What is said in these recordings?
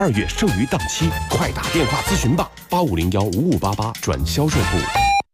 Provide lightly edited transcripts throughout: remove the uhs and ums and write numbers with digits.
2月剩余档期，快打电话咨询吧，85015588转销售部。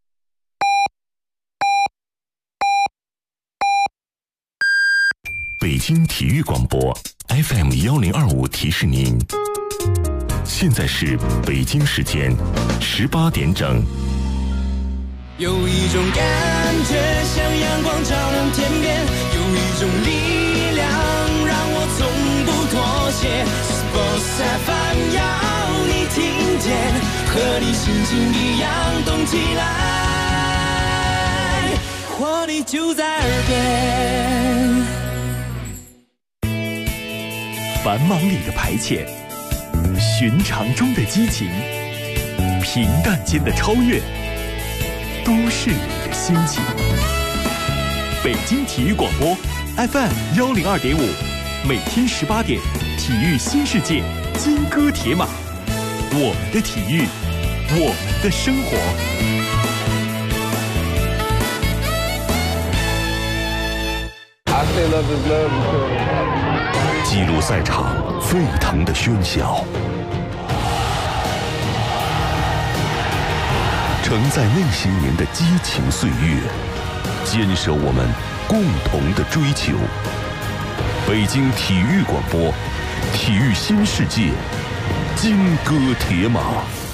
北京体育广播 FM 1025提示您，现在是北京时间18点整。 有一种感觉像阳光照亮天边，有一种力量让我从不妥协。Sports FM 要你听见，和你心情一样动起来，活力就在耳边。 繁忙里的排遣，寻常中的激情，平淡间的超越，都市里的心情。北京体育广播 FM 102.5，每天18点，体育新世界，金戈铁马，我们的体育，我们的生活。 记录赛场沸腾的喧嚣，承载那些年的激情岁月，坚守我们共同的追求。北京体育广播，体育新世界，金戈铁马。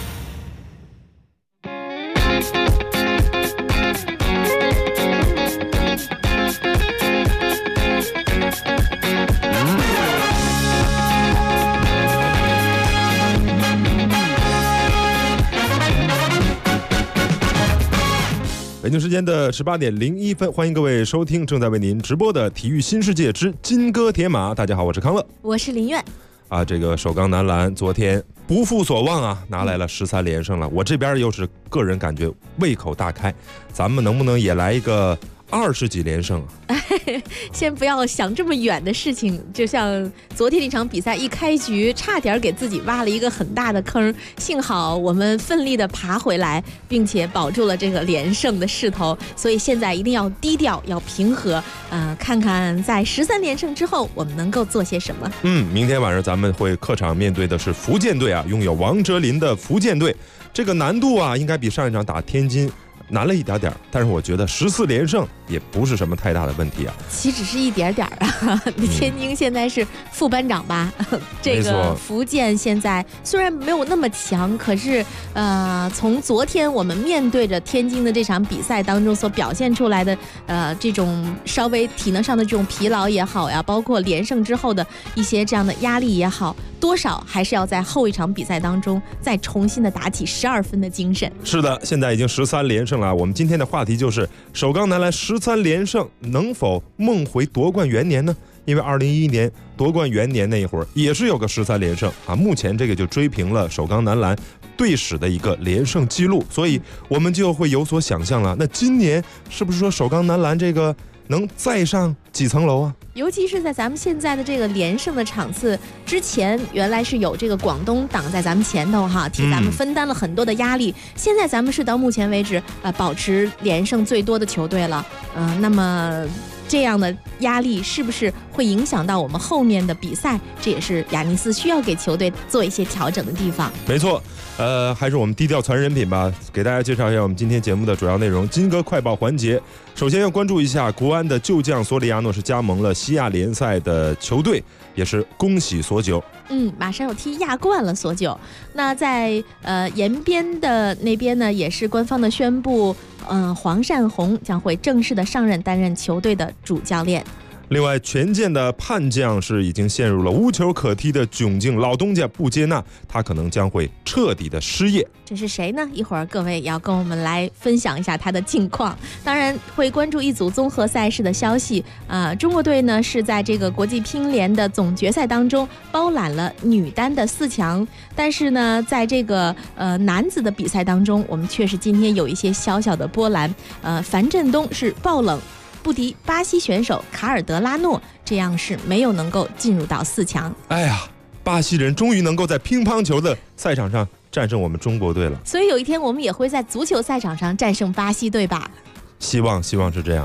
北京时间的18点01分，欢迎各位收听正在为您直播的体育新世界之金戈铁马。大家好，我是康乐， 我是林苑。 这个首钢男篮昨天不负所望啊，拿来了13连胜了。我这边又是个人感觉胃口大开，咱们能不能也来一个20几连胜啊？ 先不要想这么远的事情，就像昨天那场比赛一开局差点给自己挖了一个很大的坑，幸好我们奋力的爬回来，并且保住了这个连胜的势头，所以现在一定要低调，要平和，看看在13连胜之后我们能够做些什么。 明天晚上咱们会客场面对的是福建队啊，拥有王哲林的福建队，这个难度啊应该比上一场打天津难了一点点，但是我觉得14连胜也不是什么太大的问题啊。 岂止是一点点啊！天津现在是副班长吧？这个福建现在虽然没有那么强，可是从昨天我们面对着天津的这场比赛当中所表现出来的这种稍微体能上的这种疲劳也好呀，包括连胜之后的一些这样的压力也好，多少还是要在后一场比赛当中再重新的打起12分的精神。 是的，现在已经13连胜了。我们今天的话题就是首钢男篮13连胜能否梦回夺冠元年呢？因为2011年夺冠元年那一会儿也是有个13连胜啊，目前这个就追平了首钢男篮队史的一个连胜记录，所以我们就会有所想象了。那今年是不是说首钢男篮这个能再上几层楼啊？ 尤其是在咱们现在的这个连胜的场次之前，原来是有这个广东挡在咱们前头哈，替咱们分担了很多的压力。现在咱们是到目前为止保持连胜最多的球队了。那么这样的压力是不是会影响到我们后面的比赛？这也是亚尼斯需要给球队做一些调整的地方。 没错，还是我们低调传人品吧，给大家介绍一下我们今天节目的主要内容。金戈快报环节，首先要关注一下国安的旧将索里亚诺是加盟了西亚联赛的球队，也是恭喜索九。 马上要踢亚冠了，索九。那在延边的那边呢，也是官方的宣布，黄善洪将会正式的上任担任球队的主教练。 另外，权健的叛将是已经陷入了无球可踢的窘境，老东家不接纳，他可能将会彻底的失业。 这是谁呢？一会儿各位也要跟我们来分享一下他的近况。当然会关注一组综合赛事的消息。中国队呢是在这个国际乒联的总决赛当中包揽了女单的4强，但是呢，在这个男子的比赛当中，我们确实今天有一些小小的波澜。樊振东是爆冷不敌巴西选手卡尔德拉诺，这样是没有能够进入到4强。 哎呀，巴西人终于能够在乒乓球的赛场上战胜我们中国队了， 所以有一天我们也会在足球赛场上战胜巴西队吧？ 希望是这样啊。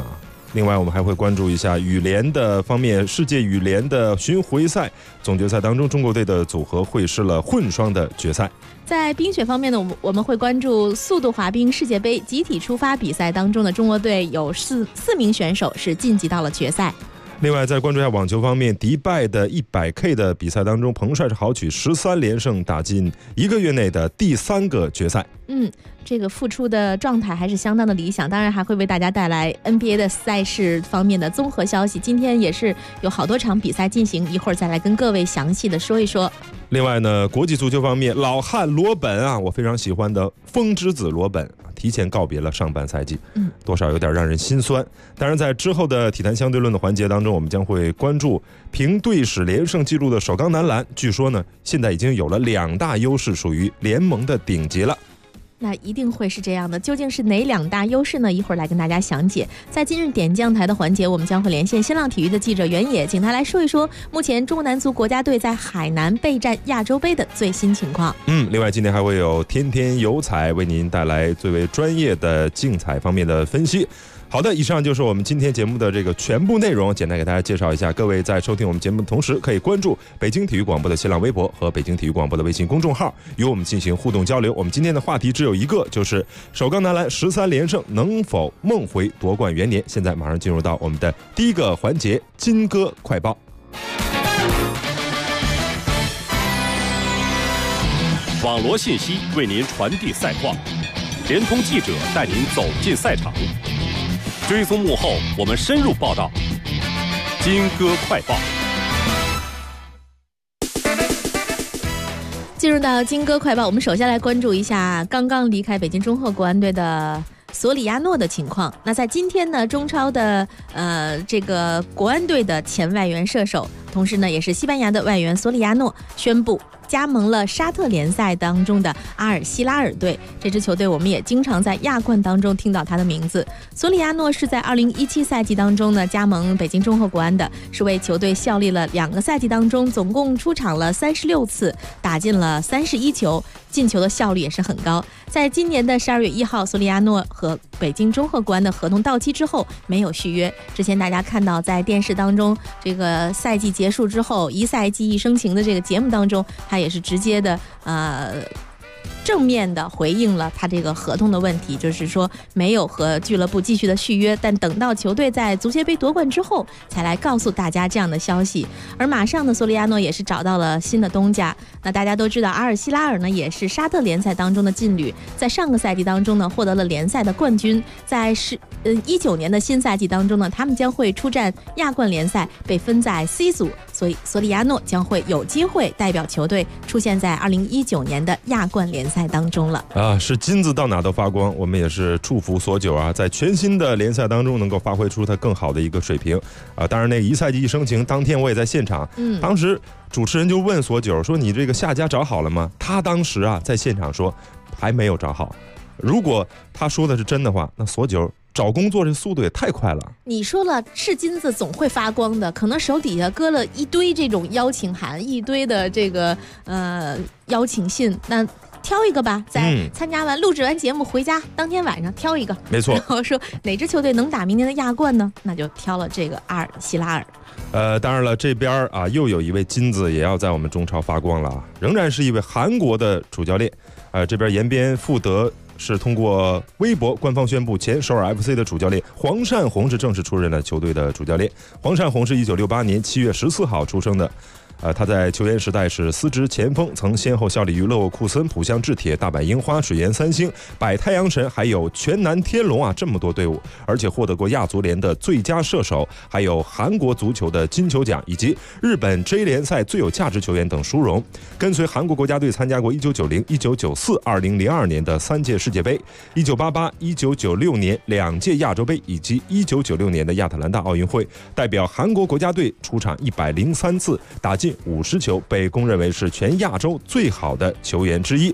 另外我们还会关注一下羽联的方面，世界羽联的巡回赛总决赛当中，中国队的组合会师了混双的决赛。 在冰雪方面呢，我们会关注速度滑冰世界杯集体出发比赛当中的中国队有四名选手是晋级到了决赛。 另外再关注一下网球方面，迪拜的 100K 的比赛当中，彭帅是豪取13连胜，打进1个月内的第3个决赛。 这个复出的状态还是相当的理想，当然还会为大家带来 NBA 的赛事方面的综合消息。今天也是有好多场比赛进行，一会儿再来跟各位详细的说一说。 另外呢，国际足球方面，老汉罗本啊，我非常喜欢的风之子罗本提前告别了上半赛季，多少有点让人心酸。当然在之后的体坛相对论的环节当中，我们将会关注凭队史连胜纪录的首钢男篮，据说呢现在已经有了2大优势，属于联盟的顶级了。 那一定会是这样的，究竟是哪2大优势呢？一会儿来跟大家详解。在今日点将台的环节，我们将会连线新浪体育的记者袁野，请他来说一说目前中国男足国家队在海南备战亚洲杯的最新情况。 另外今天还会有天天有彩为您带来最为专业的竞彩方面的分析。好的，以上就是我们今天节目的这个全部内容，简单给大家介绍一下。各位在收听我们节目的同时，可以关注北京体育广播的新浪微博和北京体育广播的微信公众号，与我们进行互动交流。我们今天的话题只有一个，就是首钢男篮13连胜能否梦回夺冠元年。现在马上进入到我们的第一个环节，金歌快报。 网罗信息为您传递赛况，联通记者带您走进赛场，追踪幕后，我们深入报道。金歌快报。 进入到金歌快报，我们首先来关注一下刚刚离开北京中赫国安队的索里亚诺的情况。那在今天呢，中超的这个国安队的前外援射手，同时呢也是西班牙的外援索里亚诺宣布加盟了沙特联赛当中的阿尔希拉尔队。这支球队我们也经常在亚冠当中听到他的名字。索里亚诺是在2017赛季当中呢加盟北京中赫国安的，是为球队效力了2个赛季当中，总共出场了36次，打进了31球，进球的效率也是很高。在今年的12月1号，索里亚诺和北京中赫国安的合同到期之后没有续约。之前大家看到在电视当中，这个赛季结束之后一赛季一生情的这个节目当中，他也是直接的正面的回应了他这个合同的问题，就是说没有和俱乐部继续的续约，但等到球队在足协杯夺冠之后才来告诉大家这样的消息。而马上呢，索里亚诺也是找到了新的东家。那大家都知道，阿尔希拉尔呢也是沙特联赛当中的劲旅，在上个赛季当中呢获得了联赛的冠军。在19年的新赛季当中呢，他们将会出战亚冠联赛，被分在 C 组，所以索里亚诺将会有机会代表球队出现在2019年的亚冠联赛当中了啊！是金子到哪都发光，我们也是祝福索九啊，在全新的联赛当中能够发挥出他更好的一个水平啊！当然，那个一赛季一生情，当天我也在现场，当时主持人就问索九说：“你这个下家找好了吗？”他当时啊在现场说还没有找好。如果他说的是真的话，那索九找工作这速度也太快了。 你说了，是金子总会发光的，可能手底下搁了一堆这种邀请函，一堆的这个邀请信，那挑一个吧，在参加完录制完节目回家当天晚上挑一个， 没错。 然后说哪支球队能打明年的亚冠呢？那就挑了这个阿尔希拉尔。 当然了，这边啊又有一位金子也要在我们中超发光了啊，仍然是一位韩国的主教练。这边延边富德是通过微博官方宣布，前首尔 FC 的主教练黄善宏是正式出任了球队的主教练。黄善宏是1968年7月14号出生的。他在球员时代是司职前锋，曾先后效力于勒沃库森、浦项制铁、大阪樱花、水岩三星、百太阳神，还有全南天龙啊，这么多队伍，而且获得过亚足联的最佳射手，还有韩国足球的金球奖，以及日本 J 联赛最有价值球员等殊荣。跟随韩国国家队参加过1990、1994、2002年的3届世界杯，1988、1996年2届亚洲杯，以及1996年的亚特兰大奥运会，代表韩国国家队出场103次，打进50球，被公认为是全亚洲最好的球员之一。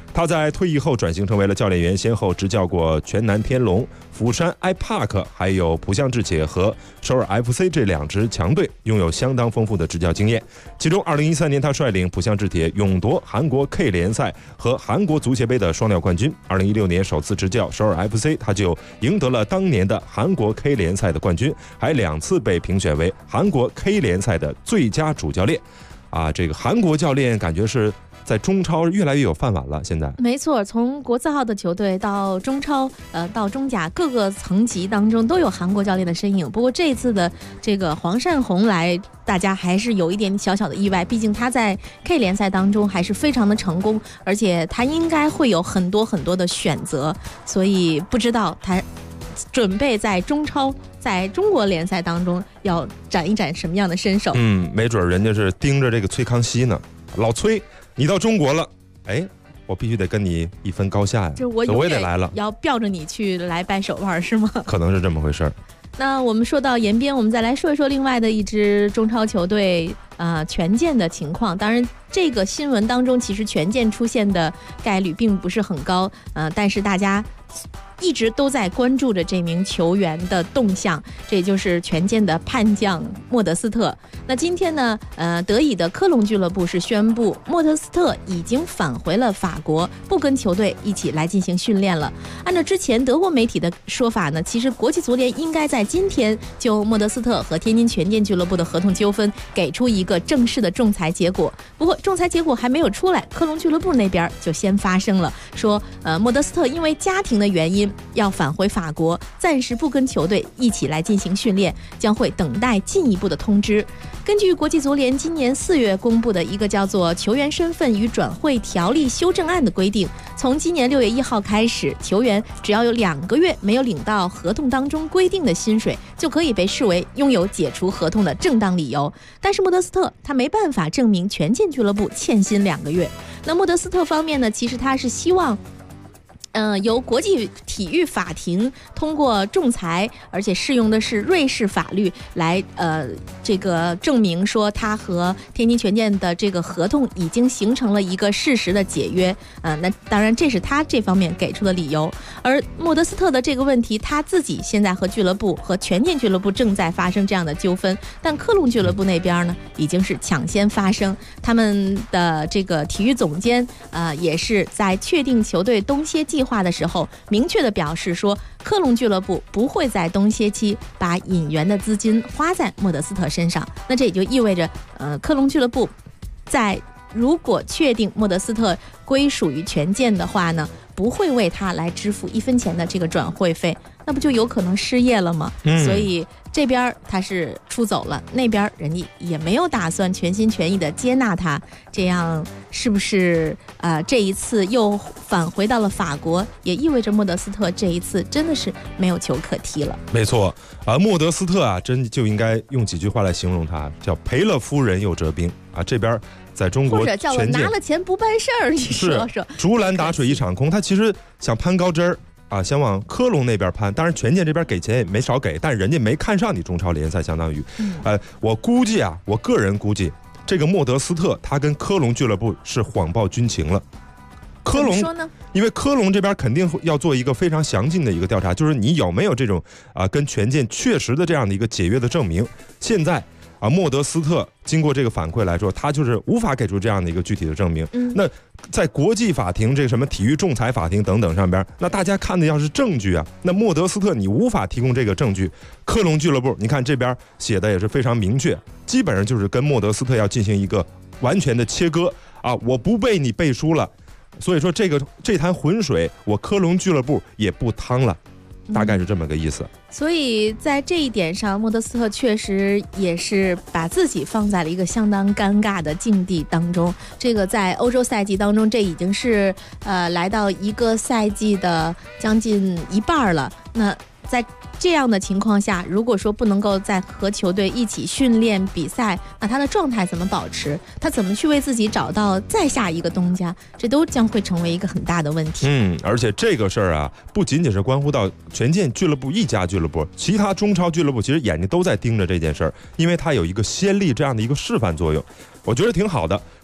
他在退役后转型成为了教练员，先后执教过全南天龙、釜山 iPark 还有浦项制铁和首尔 FC 这2支强队，拥有相当丰富的执教经验。其中2013年他率领浦项制铁勇夺韩国 K 联赛和韩国足协杯的双料冠军。2016年首次执教首尔 FC， 他就赢得了当年的韩国 K 联赛的冠军，还2次被评选为韩国 K 联赛的最佳主教练。这个韩国教练感觉是在中超越来越有饭碗了。现在没错，从国字号的球队到中超，到中甲各个层级当中都有韩国教练的身影。不过这次的这个黄善宏来，大家还是有一点小小的意外，毕竟他在 K 联赛当中还是非常的成功，而且他应该会有很多很多的选择，所以不知道他准备在中超在中国联赛当中要展一展什么样的身手。 没准人家是盯着这个崔康熙呢。老崔，你到中国了，我必须得跟你一分高下呀， 我也得来了， 要吊着你去来掰手腕是吗？ 可能是这么回事儿。 那我们说到延边，我们再来说一说另外的一支中超球队权健的情况。当然这个新闻当中其实权健出现的概率并不是很高，但是大家一直都在关注着这名球员的动向，这也就是权健的叛将莫德斯特。那今天呢，德乙的科隆俱乐部是宣布莫德斯特已经返回了法国，不跟球队一起来进行训练了。按照之前德国媒体的说法呢，其实国际足联应该在今天就莫德斯特和天津权健俱乐部的合同纠纷给出一个正式的仲裁结果。不过仲裁结果还没有出来，科隆俱乐部那边就先发声了，说莫德斯特因为家庭的原因要返回法国，暂时不跟球队一起来进行训练，将会等待进一步的通知。根据国际足联今年4月公布的一个叫做《球员身份与转会条例修正案》的规定，从今年6月1号开始，球员只要有2个月没有领到合同当中规定的薪水，就可以被视为拥有解除合同的正当理由。但是莫德斯特他没办法证明权健俱乐部欠薪2个月。那莫德斯特方面呢，其实他是希望由国际体育法庭通过仲裁，而且适用的是瑞士法律来这个证明说他和天津权健的这个合同已经形成了一个事实的解约。那当然这是他这方面给出的理由。而莫德斯特的这个问题，他自己现在和俱乐部和权健俱乐部正在发生这样的纠纷，但科隆俱乐部那边呢已经是抢先发声，他们的这个体育总监也是在确定球队冬歇计划的时候明确的表示说，科隆俱乐部不会在冬歇期把引援的资金花在莫德斯特身上。那这也就意味着科隆俱乐部在如果确定莫德斯特归属于权健的话呢，不会为他来支付1分钱的这个转会费，那不就有可能失业了吗？所以这边他是出走了，那边人家也没有打算全心全意的接纳他，这样是不是这一次又返回到了法国，也意味着莫德斯特这一次真的是没有球可踢了。 没错，莫德斯特真就应该用几句话来形容他，叫赔了夫人又折兵这边在中国或者叫我拿了钱不办事儿，你说说， 竹篮打水一场空。他其实想攀高枝儿想往科隆那边攀，当然权健这边给钱也没少给，但人家没看上你中超联赛，相当于我估计我个人估计这个莫德斯特他跟科隆俱乐部是谎报军情了。科隆说呢？因为科隆这边肯定要做一个非常详尽的一个调查，就是你有没有这种跟权健确实的这样的一个解约的证明。现在莫德斯特经过这个反馈来说，他就是无法给出这样的一个具体的证明。那在国际法庭这个什么体育仲裁法庭等等上边，那大家看的要是证据那莫德斯特你无法提供这个证据，科隆俱乐部你看这边写的也是非常明确，基本上就是跟莫德斯特要进行一个完全的切割我不被你背书了，所以说这滩浑水我科隆俱乐部也不趟了，大概是这么个意思。 所以在这一点上，莫德斯特确实也是把自己放在了一个相当尴尬的境地当中。这个在欧洲赛季当中，这已经是来到一个赛季的将近一半了。那在这样的情况下，如果说不能够再和球队一起训练比赛，那他的状态怎么保持？他怎么去为自己找到再下一个东家？这都将会成为一个很大的问题。 而且这个事儿不仅仅是关乎到权健俱乐部一家俱乐部，其他中超俱乐部其实眼睛都在盯着这件事儿，因为它有一个先例这样的一个示范作用，我觉得挺好的。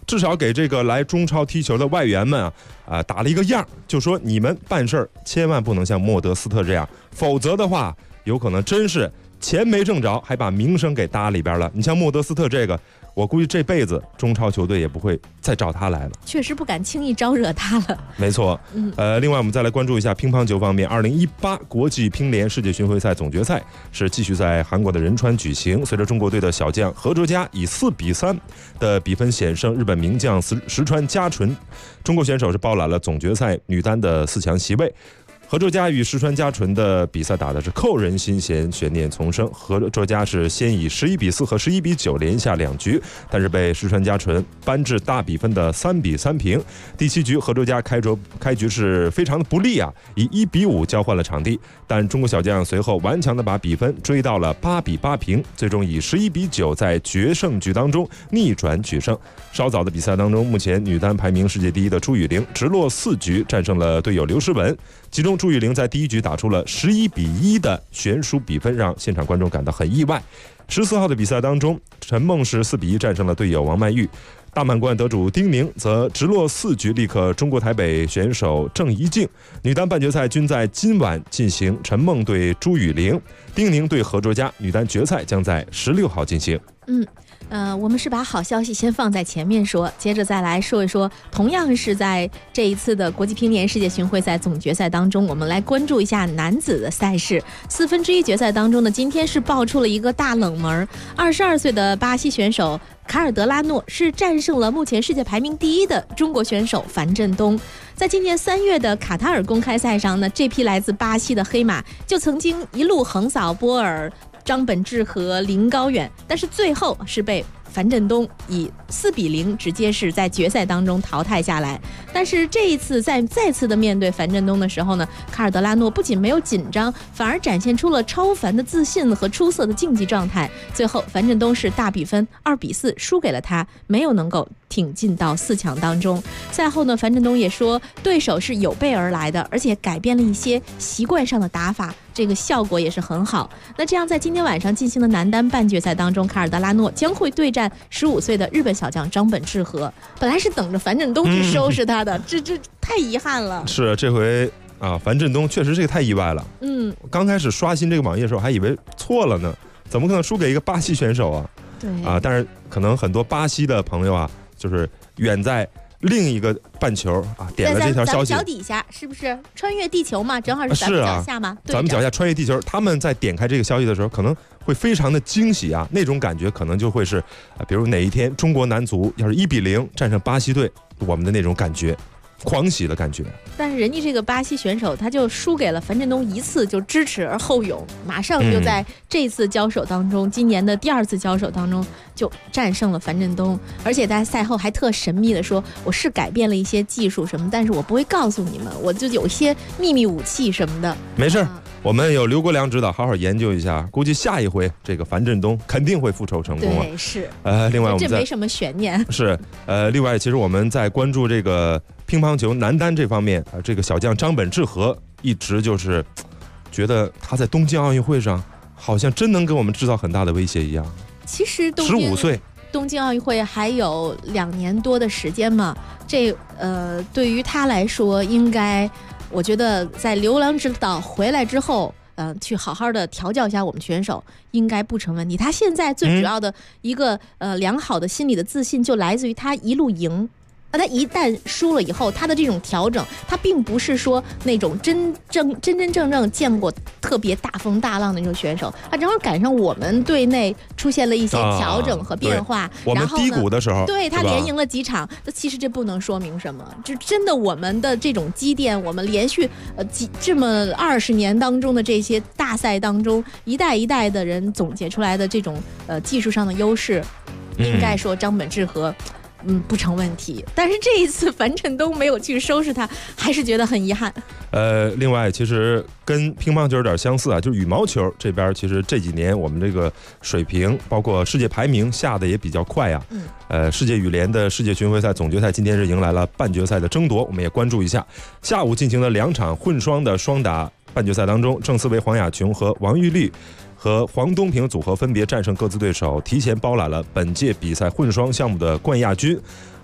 至少给这个来中超踢球的外援们打了一个样，就说你们办事儿千万不能像莫德斯特这样，否则的话有可能真是钱没挣着，还把名声给搭里边了。你像莫德斯特这个，我估计这辈子中超球队也不会再找他来了， 确实不敢轻易招惹他了。 没错，另外我们再来关注一下乒乓球方面，2018国际乒联世界巡回赛总决赛是继续在韩国的仁川举行。随着中国队的小将何卓佳以4-3的比分险胜日本名将石川佳纯，中国选手是包揽了总决赛女单的4强席位。何卓佳与石川佳纯的比赛打的是扣人心弦，悬念丛生。何卓佳是先以11-4和11-9连下2局，但是被石川佳纯扳至大比分的3-3平。第7局何卓佳开局是非常的不利以1-5交换了场地，但中国小将随后顽强的把比分追到了8-8平，最终以11-9在决胜局当中逆转取胜。稍早的比赛当中，目前女单排名世界第1的朱雨玲直落4局战胜了队友刘诗雯，其中朱雨玲在第1局打出了11-1的悬殊比分，让现场观众感到很意外。14号的比赛当中，陈梦是4-1战胜了队友王曼玉，大满贯得主丁宁则直落4局力克中国台北选手郑怡静。女单半决赛均在今晚进行，陈梦对朱雨玲，丁宁对何卓佳。女单决赛将在16号进行。 我们是把好消息先放在前面说，接着再来说一说，同样是在这一次的国际乒联世界巡回赛总决赛当中，我们来关注一下男子的赛事。1/4决赛当中呢，今天是爆出了一个大冷门，22岁的巴西选手卡尔德拉诺是战胜了目前世界排名第1的中国选手樊振东。在今年3月的卡塔尔公开赛上呢，这匹来自巴西的黑马就曾经一路横扫波尔、张本智和林高远，但是最后是被樊振东以4-0直接是在决赛当中淘汰下来。但是这一次再次的面对樊振东的时候呢，卡尔德拉诺不仅没有紧张，反而展现出了超凡的自信和出色的竞技状态。最后樊振东是大比分2-4输给了他，没有能够挺进到4强当中。赛后呢，樊振东也说对手是有备而来的，而且改变了一些习惯上的打法，这个效果也是很好。那这样在今天晚上进行的男单半决赛当中，卡尔德拉诺将会对战15岁的日本小将张本智和。本来是等着樊振东去收拾他的，这太遗憾了。 是这回樊振东确实这个太意外了。刚开始刷新这个网页的时候还以为错了呢，怎么可能输给一个巴西选手啊？ 对但是可能很多巴西的朋友就是远在另一个半球点了这条消息， 咱们脚底下是不是穿越地球嘛？正好是咱们脚下嘛？ 咱们脚下穿越地球，他们在点开这个消息的时候，可能会非常的惊喜那种感觉可能就会是比如哪一天中国男足要是1-0战胜巴西队，我们的那种感觉，狂喜的感觉。 但是人家这个巴西选手他就输给了樊振东一次，就知耻而后勇，马上就在这次交手当中，今年的第2次交手当中就战胜了樊振东，而且在赛后还特神秘的说，我是改变了一些技术什么，但是我不会告诉你们，我就有一些秘密武器什么的。 没事我们有刘国梁指导，好好研究一下，估计下一回这个樊振东肯定会复仇成功对，是另外我们这没什么悬念。 是另外其实我们在关注这个乒乓球男单这方面这个小将张本智和一直就是觉得他在东京奥运会上好像真能给我们制造很大的威胁一样。 其实 15岁东京奥运会还有2年多的时间嘛，这对于他来说，应该我觉得在刘郎指导回来之后，去好好的调教一下我们选手，应该不成问题。他现在最主要的一个良好的心理的自信，就来自于他一路赢。他一旦输了以后，他的这种调整，他并不是说那种真正见过特别大风大浪的那种选手，他正好赶上我们队内出现了一些调整和变化， 我们低谷的时候， 对他连赢了几场，其实这不能说明什么，就真的我们的这种积淀，我们连续这么20年当中的这些大赛当中，一代一代的人总结出来的这种技术上的优势，应该说张本智和不成问题。但是这一次樊振东没有去收拾他，还是觉得很遗憾。 另外其实跟乒乓球有点相似就是羽毛球这边其实这几年我们这个水平包括世界排名下的也比较快世界羽联的世界巡回赛总决赛今天是迎来了半决赛的争夺，我们也关注一下。下午进行的2场混双的双打半决赛当中，郑思维、黄雅琼和王玉丽和黄东萍组合分别战胜各自对手，提前包揽了本届比赛混双项目的冠亚军。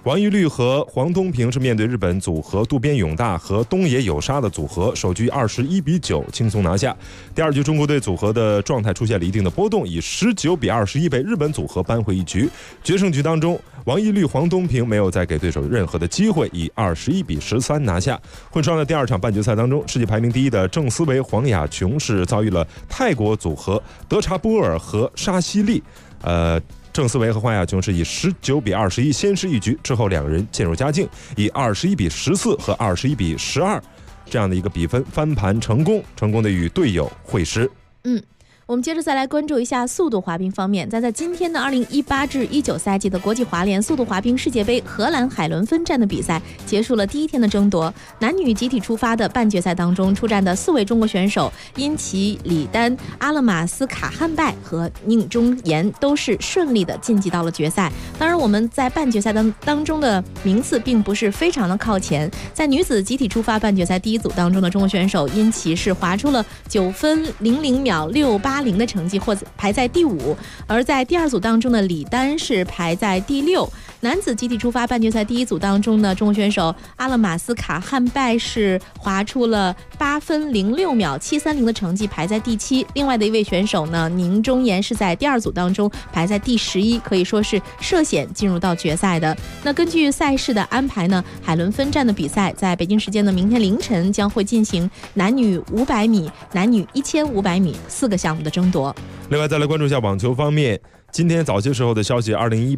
王懿律和黄东萍是面对日本组合渡边勇大和东野有沙的组合，首局21-9轻松拿下。第二局中国队组合的状态出现了一定的波动，以19-21被日本组合扳回一局。决胜局当中，王懿律、黄东萍没有再给对手任何的机会，以21-13拿下。混双的第二场半决赛当中，世界排名第一的郑思维、黄雅琼是遭遇了泰国组合德查波尔和沙希利。郑思维和黄雅琼是以19-21先失一局，之后两人渐入佳境，以21-14和21-12这样的一个比分翻盘成功的与队友会师。 我们接着再来关注一下速度滑冰方面，在今天的2018-19赛季的国际滑联速度滑冰世界杯荷兰海伦分站的比赛结束了第一天的争夺。男女集体出发的半决赛当中出战的4位中国选手殷琦、李丹、阿勒马斯卡汉拜和宁中岩都是顺利的晋级到了决赛。当然，我们在半决赛当中的名次并不是非常的靠前。在女子集体出发半决赛第一组当中的中国选手殷琦是划出了9分00秒680的成绩，或者排在第5，而在第二组当中的李丹是排在第6。男子集体出发半决赛第一组当中呢，中国选手阿勒马斯卡汉拜是划出了8分06秒730的成绩，排在第7。另外的一位选手呢，宁中岩是在第二组当中排在第11，可以说是涉险进入到决赛的。那根据赛事的安排呢，海伦分站的比赛在北京时间的明天凌晨将会进行男女500米、男女1500米4个项目的争夺。 另外再来关注一下网球方面，今天早些时候的消息，2018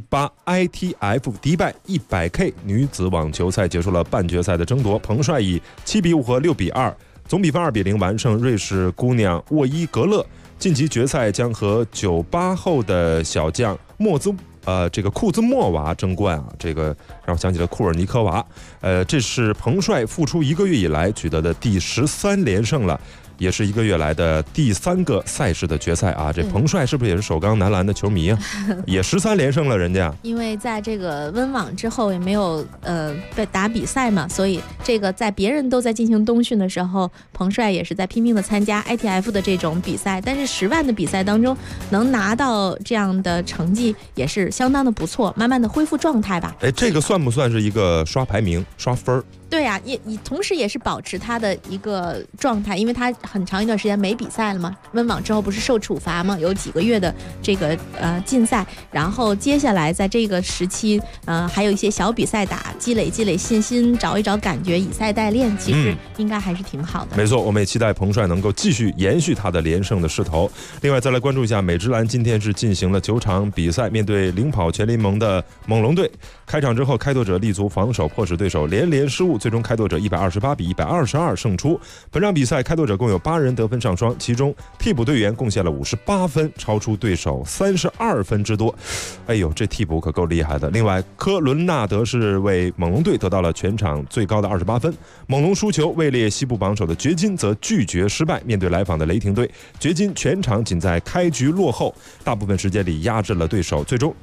ITF 迪拜 100K 女子网球赛结束了半决赛的争夺，彭帅以7-5和6-2总比分2-0完胜瑞士姑娘沃伊格勒，晋级决赛将和98后的小将库兹莫娃争冠啊，这个让我想起了库尔尼科娃。这是彭帅复出1个月以来取得的第13连胜了，也是1个月来的第3个赛事的决赛啊！这彭帅是不是也是首钢男篮的球迷啊？也13连胜了，人家。 因为在这个温网之后也没有被打比赛嘛，所以这个在别人都在进行冬训的时候，彭帅也是在拼命的参加 ITF 的这种比赛。但是10万的比赛当中能拿到这样的成绩也是相当的不错，慢慢的恢复状态吧。 这个算不算是一个刷排名、刷分？ 对呀，也同时也是保持他的一个状态，因为他很长一段时间没比赛了嘛，温网之后不是受处罚嘛，有几个月的这个禁赛，然后接下来在这个时期还有一些小比赛打，积累信心，找一找感觉，以赛代练，其实应该还是挺好的。 没错，我们也期待彭帅能够继续延续他的连胜的势头。另外再来关注一下美职篮，今天是进行了9场比赛，面对领跑全联盟的猛龙队，开场之后开拓者立足防守，迫使对手连失误，最终开拓者128-122胜出。本场比赛开拓者共有8人得分上双，其中替补队员贡献了58分，超出对手32分之多。哎呦，这替补可够厉害的。另外科伦纳德是为猛龙队得到了全场最高的28分。猛龙输球，位列西部榜首的掘金则拒绝失败，面对来访的雷霆队，掘金全场仅在开局落后，大部分时间里压制了对手，最终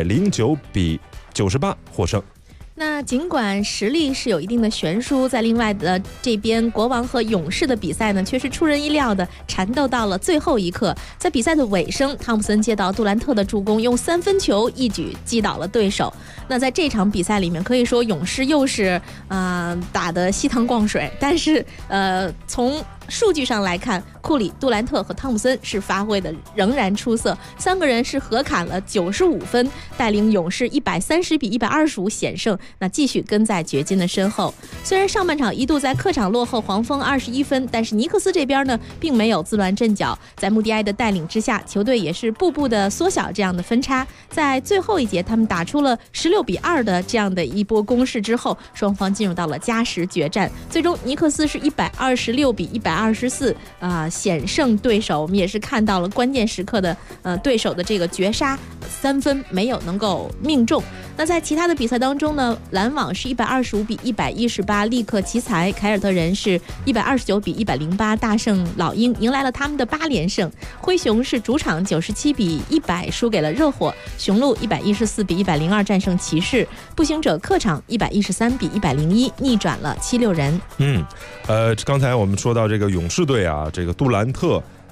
109-98获胜。 那尽管实力是有一定的悬殊，在另外的这边国王和勇士的比赛呢，却是出人意料的缠斗到了最后一刻。在比赛的尾声，汤普森接到杜兰特的助攻，用3分球一举击倒了对手。那在这场比赛里面，可以说勇士又是打得稀汤逛水，但是从数据上来看，库里、杜兰特和汤普森是发挥的仍然出色，3个人是合砍了95分，带领勇士130-125险胜，那继续跟在掘金的身后。虽然上半场一度在客场落后黄蜂21分，但是尼克斯这边呢并没有自乱阵脚，在穆迪埃的带领之下，球队也是步步的缩小这样的分差。在最后一节，他们打出了16-2的这样的一波攻势之后，双方进入到了加时决战，最终尼克斯是126-124险胜对手。我们也是看到了关键时刻的对手的这个绝杀3分没有能够命中。那在其他的比赛当中呢，篮网是125-118力克奇才，凯尔特人是129-108大胜老鹰，迎来了他们的8连胜。灰熊是主场97-100输给了热火，雄鹿114-102战胜骑士，步行者客场113-101逆转了76人。 刚才我们说到这个勇士队啊，这个杜兰特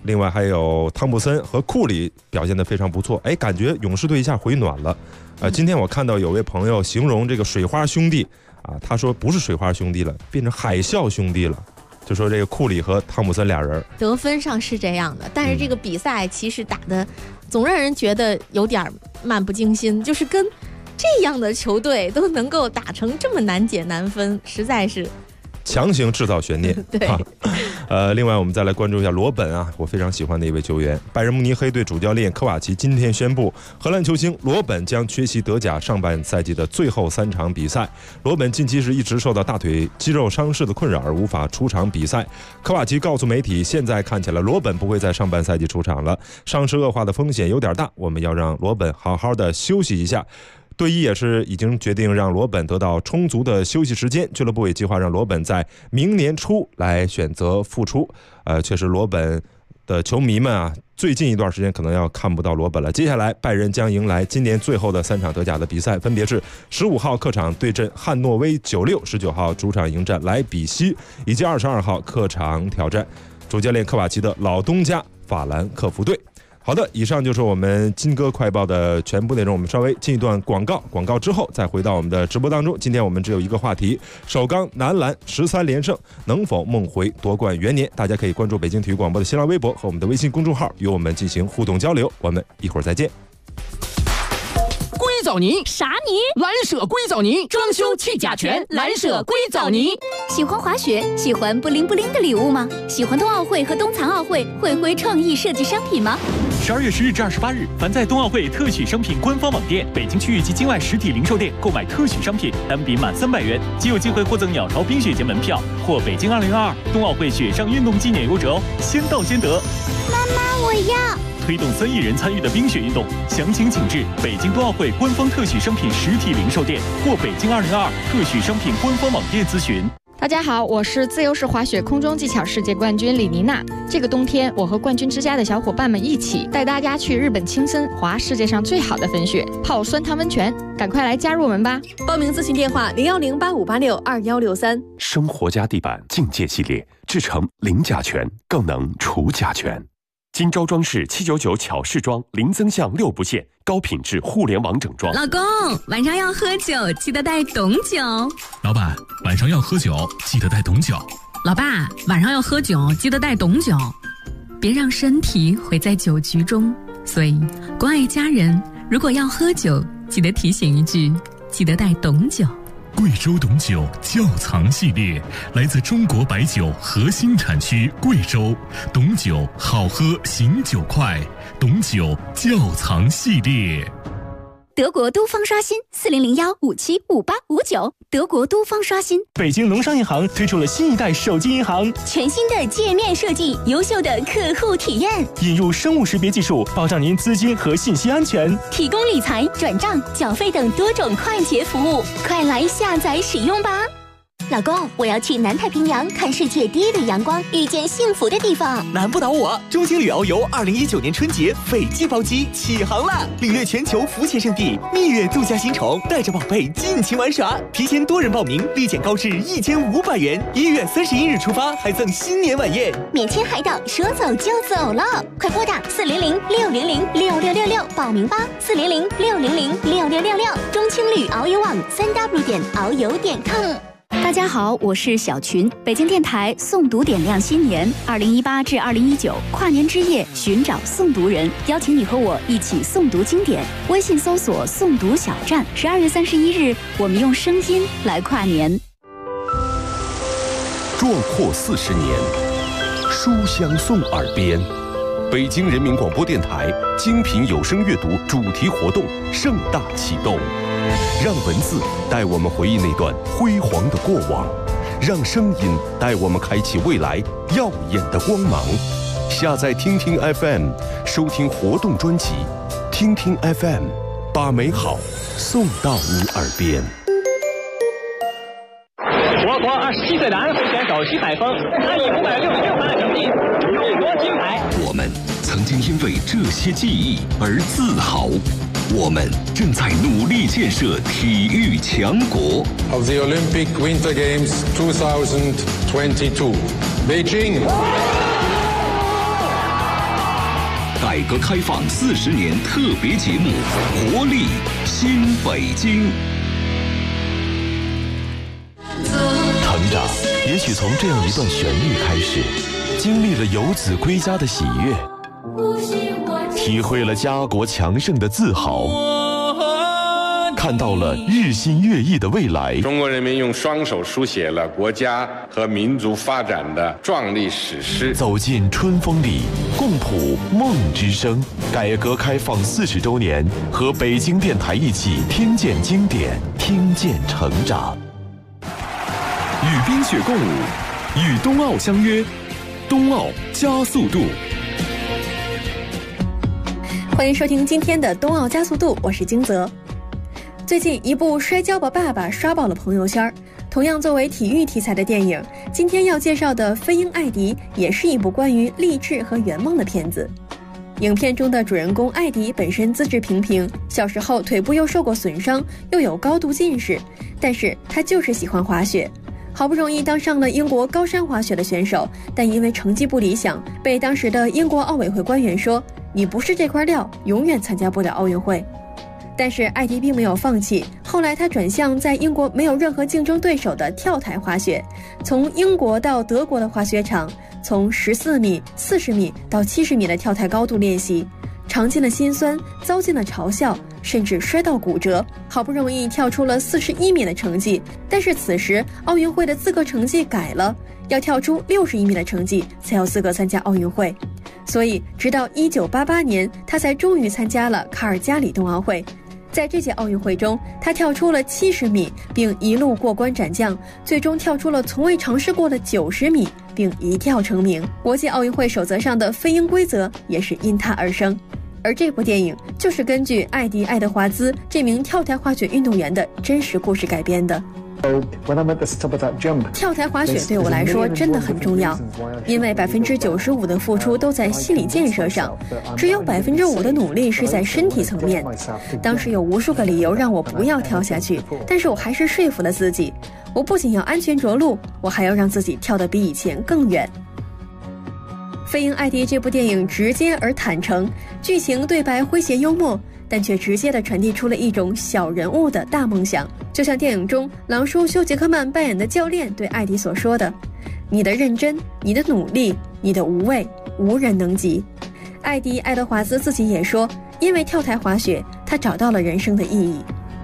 另外还有汤普森和库里表现得非常不错，哎，感觉勇士队一下回暖了。今天我看到有位朋友形容这个水花兄弟啊，他说不是水花兄弟了，变成海啸兄弟了。就说这个库里和汤普森俩人得分上是这样的，但是这个比赛其实打的总让人觉得有点漫不经心，就是跟这样的球队都能够打成这么难解难分，实在是强行制造悬念。 对， 另外我们再来关注一下罗本啊，我非常喜欢的一位球员，拜仁慕尼黑队主教练科瓦奇今天宣布，荷兰球星罗本将缺席德甲上半赛季的最后3场比赛。罗本近期是一直受到大腿肌肉伤势的困扰而无法出场比赛。科瓦奇告诉媒体，现在看起来罗本不会在上半赛季出场了，伤势恶化的风险有点大，我们要让罗本好好的休息一下。队医也是已经决定让罗本得到充足的休息时间，俱乐部也计划让罗本在明年初来选择复出。确实罗本的球迷们啊，最近一段时间可能要看不到罗本了。接下来拜仁将迎来今年最后的3场德甲的比赛，分别是15号客场对阵汉诺威96， 19号主场迎战莱比锡，以及22号客场挑战主教练科瓦奇的老东家法兰克福队。好的，以上就是我们金歌快报的全部内容。我们稍微进一段广告之后再回到我们的直播当中。今天我们只有一个话题，首钢男篮13连胜能否梦回夺冠元年？大家可以关注北京体育广播的新浪微博和我们的微信公众号，与我们进行互动交流。我们一会儿再见。 硅藻泥啥泥？ 蓝舍硅藻泥，装修去甲醛，蓝舍硅藻泥。 喜欢滑雪，喜欢布灵布灵的礼物吗？喜欢冬奥会和冬残奥会会挥创意设计商品吗 ？12月10日至28日，凡在冬奥会特许商品官方网店、北京区域及境外实体零售店购买特许商品，单笔满300元，即有机会获赠鸟巢冰雪节门票或北京2022冬奥会雪上运动纪念优折哦，先到先得。 妈妈，我要！ 推动3亿人参与的冰雪运动，详情请至北京冬奥会官方特许商品实体零售店或北京2022特许商品官方网店咨询。 大家好，我是自由式滑雪空中技巧世界冠军李妮娜。这个冬天，我和冠军之家的小伙伴们一起带大家去日本青森滑世界上最好的粉雪，泡酸汤温泉，赶快来加入我们吧！ 报名咨询电话01085862163。 生活家地板境界系列，制成零甲醛，更能除甲醛。金招装饰799巧饰装，零增项6不限，高品质互联网整装。 老公，晚上要喝酒，记得带董酒。 老板，晚上要喝酒，记得带董酒。 老爸，晚上要喝酒，记得带董酒。别让身体毁在酒局中。所以，关爱家人，如果要喝酒，记得提醒一句，记得带董酒。 贵州董酒窖藏系列，来自中国白酒核心产区贵州，董酒好喝，醒酒快，董酒窖藏系列。 德国都方刷新4001575859，德国都方刷新。 北京农商银行推出了新一代手机银行， 全新的界面设计，优秀的客户体验， 引入生物识别技术，保障您资金和信息安全， 提供理财、转账、缴费等多种快捷服务，快来下载使用吧！老公，我要去南太平洋看世界第一缕阳光，遇见幸福的地方。 难不倒我！中青旅遨游2019年春节斐济包机起航了，领略全球浮潜圣地，蜜月度假新宠，带着宝贝尽情玩耍。提前多人报名，立减高至1500元。1月31日出发，还赠新年晚宴， 免签海岛，说走就走了。快拨打400-600-6666报名吧，400-600-6666。中青旅遨游网3w.遨游.com。大家好，我是小群，北京电台诵读点亮新年2018至2019跨年之夜，寻找诵读人，邀请你和我一起诵读经典。微信搜索诵读小站。12月31日，我们用声音来跨年。 壮阔40年，书香送耳边。北京人民广播电台精品有声阅读主题活动盛大启动，让文字带我们回忆那段辉煌的过往，让声音带我们开启未来耀眼的光芒。下载听听 FM， 收听活动专辑，听听 FM， 把美好送到你耳边。 我国27岁的安徽选手徐海峰，他以566分的成绩勇夺金牌。 我们曾经因为这些记忆而自豪，我们正在努力建设体育强国。 Of the Olympic Winter Games 2022, Beijing. 改革开放40年特别节目《活力新北京》。 成长也许从这样一段旋律开始，经历了游子归家的喜悦，体会了家国强盛的自豪，看到了日新月异的未来。 中国人民用双手书写了国家和民族发展的壮丽史诗。 走进春风里，共谱梦之声。改革开放40周年，和北京电台一起听见经典，听见成长。 与冰雪共舞，与冬奥相约，冬奥加速度。 欢迎收听今天的冬奥加速度，我是金泽。最近一部《摔跤吧，爸爸》刷爆了朋友圈。同样作为体育题材的电影，今天要介绍的《飞鹰艾迪》也是一部关于励志和圆梦的片子。影片中的主人公艾迪本身资质平平，小时候腿部又受过损伤，又有高度近视，但是他就是喜欢滑雪。好不容易当上了英国高山滑雪的选手，但因为成绩不理想，被当时的英国奥委会官员说：“你不是这块料，永远参加不了奥运会。”但是艾迪并没有放弃，后来他转向在英国没有任何竞争对手的跳台滑雪，从英国到德国的滑雪场，从14米、40米到70米的跳台高度练习，尝尽了辛酸，遭尽了嘲笑，甚至摔到骨折，好不容易跳出了41米的成绩。但是此时奥运会的资格成绩改了，要跳出61米的成绩才有资格参加奥运会。所以直到1988年，他才终于参加了卡尔加里冬奥会。在这届奥运会中，他跳出了70米，并一路过关斩将，最终跳出了从未尝试过的90米，并一跳成名。国际奥运会守则上的飞鹰规则也是因他而生。而这部电影就是根据艾迪·爱德华兹这名跳台滑雪运动员的真实故事改编的。跳台滑雪对我来说真的很重要，因为95%的付出都在心理建设上，只有5%的努力是在身体层面。当时有无数个理由让我不要跳下去，但是我还是说服了自己，我不仅要安全着陆，我还要让自己跳得比以前更远。飞鹰艾迪这部电影直接而坦诚，剧情对白诙谐幽默，但却直接地传递出了一种小人物的大梦想。就像电影中狼叔休·杰克曼扮演的教练对艾迪所说的：“你的认真，你的努力，你的无畏，无人能及。”艾迪·爱德华兹自己也说，因为跳台滑雪，他找到了人生的意义。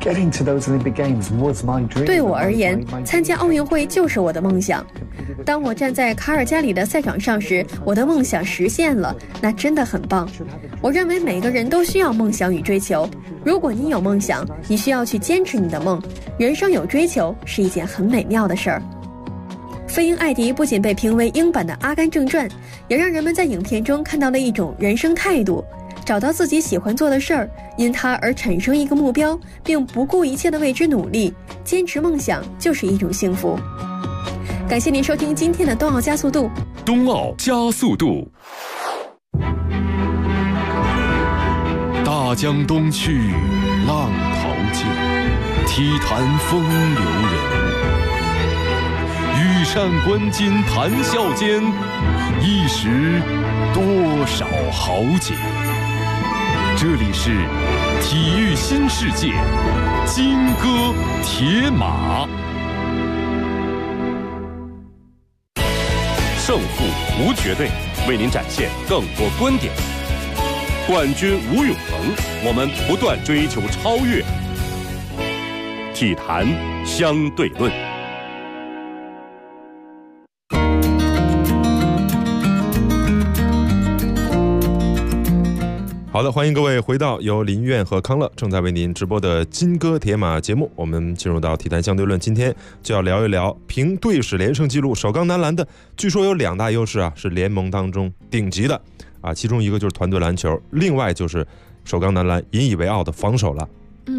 对我而言，参加奥运会就是我的梦想。当我站在卡尔加里的赛场上时，我的梦想实现了，那真的很棒。我认为每个人都需要梦想与追求。如果你有梦想，你需要去坚持你的梦。人生有追求是一件很美妙的事儿。飞鹰艾迪不仅被评为英版的《阿甘正传》，也让人们在影片中看到了一种人生态度。找到自己喜欢做的事儿，因它而产生一个目标，并不顾一切地为之努力，坚持梦想就是一种幸福。感谢您收听今天的冬奥加速度。 冬奥加速度。大江东去，浪淘尽，体坛风流人物。羽扇纶巾谈笑间，一时多少豪杰。这里是体育新世界，金戈铁马。 胜负无绝对，为您展现更多观点。冠军无永恒，我们不断追求超越。体坛相对论。 好的，欢迎各位回到由林苑和康乐正在为您直播的金戈铁马节目。我们进入到体坛相对论，今天就要聊一聊凭队史连胜纪录首钢男篮的，据说有2大优势啊，是联盟当中顶级的啊，其中一个就是团队篮球，另外就是首钢男篮引以为傲的防守了。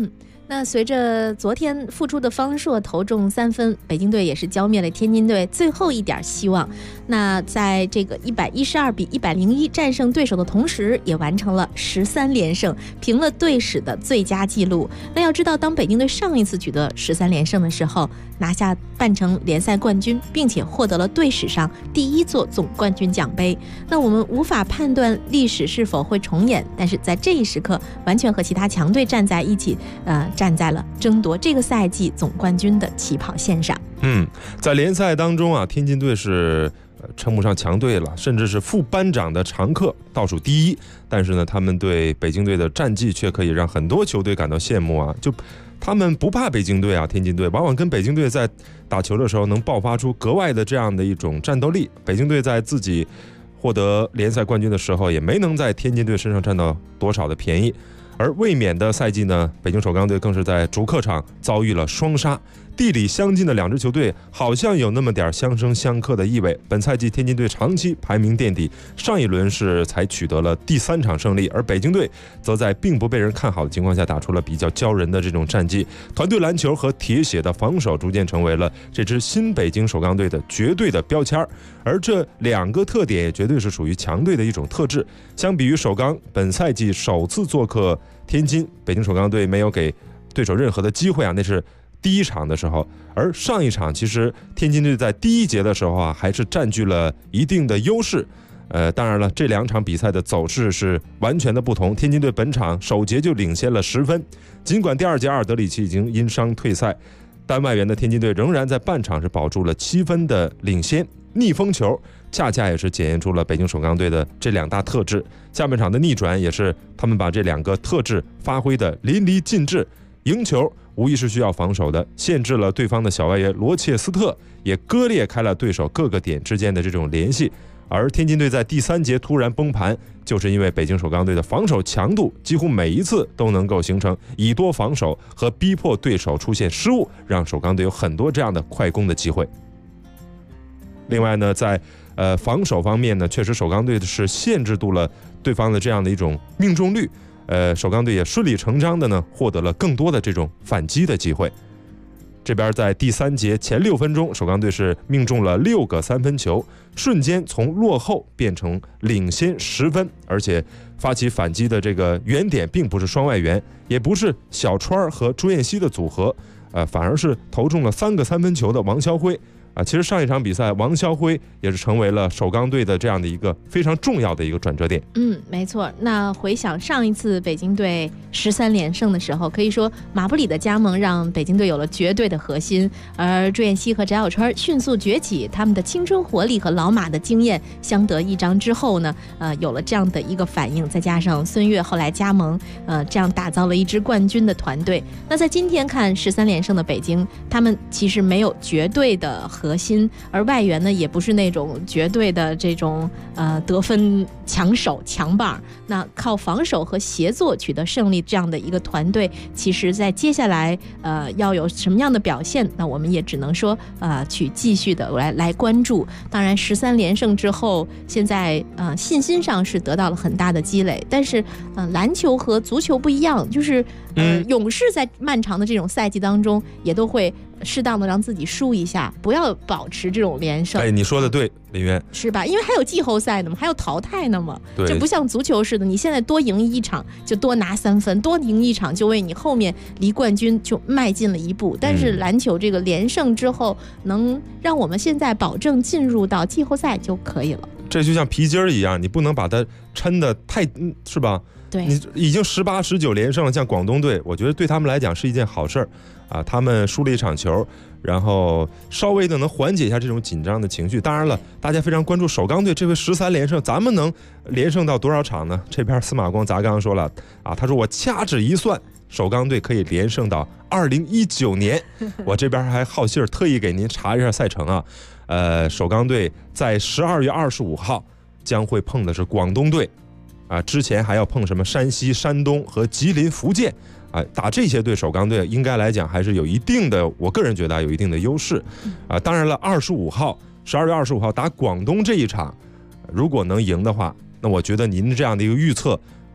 那随着昨天复出的方硕投中3分，北京队也是浇灭了天津队最后一点希望。那在这个112比101战胜对手的同时，也完成了13连胜，平了队史的最佳纪录。那要知道，当北京队上一次取得13连胜的时候，拿下半程联赛冠军，并且获得了队史上第1座总冠军奖杯。那我们无法判断历史是否会重演，但是在这一时刻，完全和其他强队站在一起，站在了争夺这个赛季总冠军的起跑线上。 在联赛当中啊，天津队是称不上强队了，甚至是副班长的常客，倒数第1。但是呢，他们对北京队的战绩却可以让很多球队感到羡慕啊！就他们不怕北京队啊，天津队往往跟北京队在打球的时候能爆发出格外的这样的一种战斗力。北京队在自己获得联赛冠军的时候，也没能在天津队身上占到多少的便宜。而卫冕的赛季呢，北京首钢队更是在主客场遭遇了双杀，地理相近的2支球队好像有那么点相生相克的意味。本赛季天津队长期排名垫底，上一轮是才取得了第3场胜利，而北京队则在并不被人看好的情况下打出了比较骄人的这种战绩。团队篮球和铁血的防守逐渐成为了这支新北京首钢队的绝对的标签，而这2个特点也绝对是属于强队的一种特质。相比于首钢本赛季首次做客天津，北京首钢队没有给对手任何的机会啊，那是第1场的时候。而上一场其实天津队在第1节的时候啊，还是占据了一定的优势。当然了，这2场比赛的走势是完全的不同。天津队本场首节就领先了10分，尽管第2节阿尔德里奇已经因伤退赛，但外援的天津队仍然在半场是保住了7分的领先。逆风球恰恰也是检验出了北京首钢队的这2大特质。下半场的逆转也是他们把这2个特质发挥的淋漓尽致。赢球无疑是需要防守的，限制了对方的小外援罗切斯特，也割裂开了对手各个点之间的这种联系。而天津队在第3节突然崩盘，就是因为北京首钢队的防守强度几乎每一次都能够形成以多防守和逼迫对手出现失误，让首钢队有很多这样的快攻的机会。另外呢，在防守方面呢，确实首钢队是限制住了对方的这样的一种命中率。首钢队也顺理成章的呢获得了更多的这种反击的机会。这边在第3节前6分钟，首钢队是命中了6个3分球，瞬间从落后变成领先10分，而且发起反击的这个原点并不是双外援，也不是小川和朱彦西的组合，反而是投中了3个3分球的王霄辉。其实上一场比赛，王霄辉也是成为了首钢队的这样的一个非常重要的一个转折点。 没错。那回想上一次北京队13连胜的时候，可以说马布里的加盟让北京队有了绝对的核心，而朱彦西和翟小川迅速崛起，他们的青春活力和老马的经验相得益彰之后呢，有了这样的一个反应，再加上孙悦后来加盟，这样打造了一支冠军的团队。那在今天看13连胜的北京，他们其实没有绝对的核心，而外援呢也不是那种绝对的这种得分强手强棒，那靠防守和协作取得胜利这样的一个团队，其实在接下来要有什么样的表现，那我们也只能说去继续的来关注。当然13连胜之后，现在信心上是得到了很大的积累，但是篮球和足球不一样，就是勇士在漫长的这种赛季当中也都会适当的让自己输一下，不要保持这种连胜。 你说的对，林渊， 是吧？因为还有季后赛呢嘛，还有淘汰呢嘛。 对， 这不像足球似的，你现在多赢1场就多拿3分，多赢1场就为你后面离冠军就迈进了一步。但是篮球这个连胜之后，能让我们现在保证进入到季后赛就可以了。 这就像皮筋儿一样，你不能把它抻得太，是吧？ 对， 你已经18、19连胜了，像广东队，我觉得对他们来讲是一件好事儿啊。他们输了1场球，然后稍微的能缓解一下这种紧张的情绪。当然了，大家非常关注首钢队这回13连胜，咱们能连胜到多少场呢？这边司马光咱刚刚说了啊，他说我掐指一算，首钢队可以连胜到2019年。我这边还好信儿，特意给您查一下赛程啊。首钢队在12月25号将会碰的是广东队。之前还要碰什么山西、山东和吉林、福建打这些队，首钢队应该来讲还是有一定的，我个人觉得有一定的优势当然了，12月25号打广东这一场，如果能赢的话，那我觉得您这样的一个预测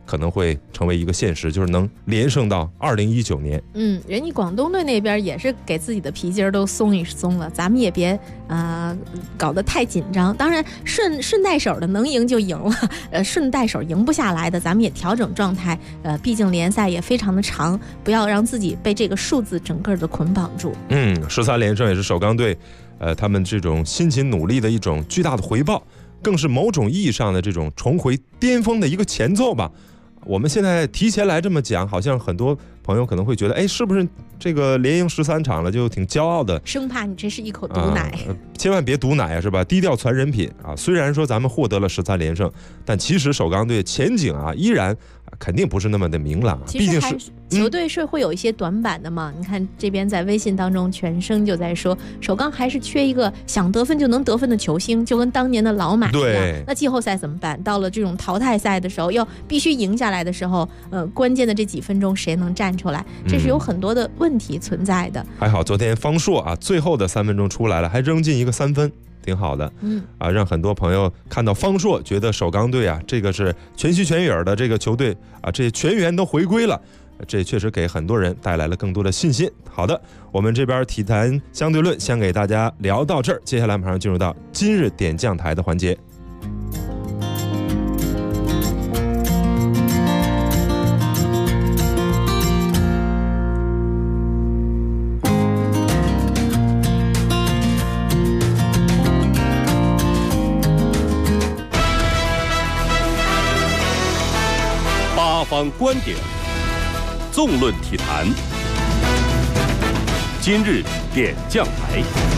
可能会成为一个现实，就是能连胜到2019年。 人家广东队那边也是给自己的皮筋都松一松了，咱们也别搞得太紧张。当然顺带手的能赢就赢了，顺带手赢不下来的，咱们也调整状态。毕竟联赛也非常的长，不要让自己被这个数字整个的捆绑住。 13连胜也是首钢队他们这种辛勤努力的一种巨大的回报，更是某种意义上的这种重回巅峰的一个前奏吧。我们现在提前来这么讲，好像很多朋友可能会觉得，是不是这个连赢13场了就挺骄傲的， 生怕你这是一口毒奶。 千万别毒奶是吧？低调传人品啊！虽然说咱们获得了13连胜，但其实首钢队前景依然肯定不是那么的明朗。 毕竟是球队是会有一些短板的嘛。你看这边在微信当中，全生就在说，首钢还是缺一个想得分就能得分的球星，就跟当年的老马一样。那季后赛怎么办？到了这种淘汰赛的时候，要必须赢下来的时候，关键的这几分钟谁能站出来？这是有很多的问题存在的。 还好昨天方硕最后的3分钟出来了，还扔进一个3分。挺好的，让很多朋友看到方硕，觉得首钢队这个是全虚全影的这个球队这全员都回归了，这确实给很多人带来了更多的信心。好的，我们这边体坛相对论先给大家聊到这儿，接下来马上进入到今日点将台的环节。 方观点，纵论体坛，今日点将台。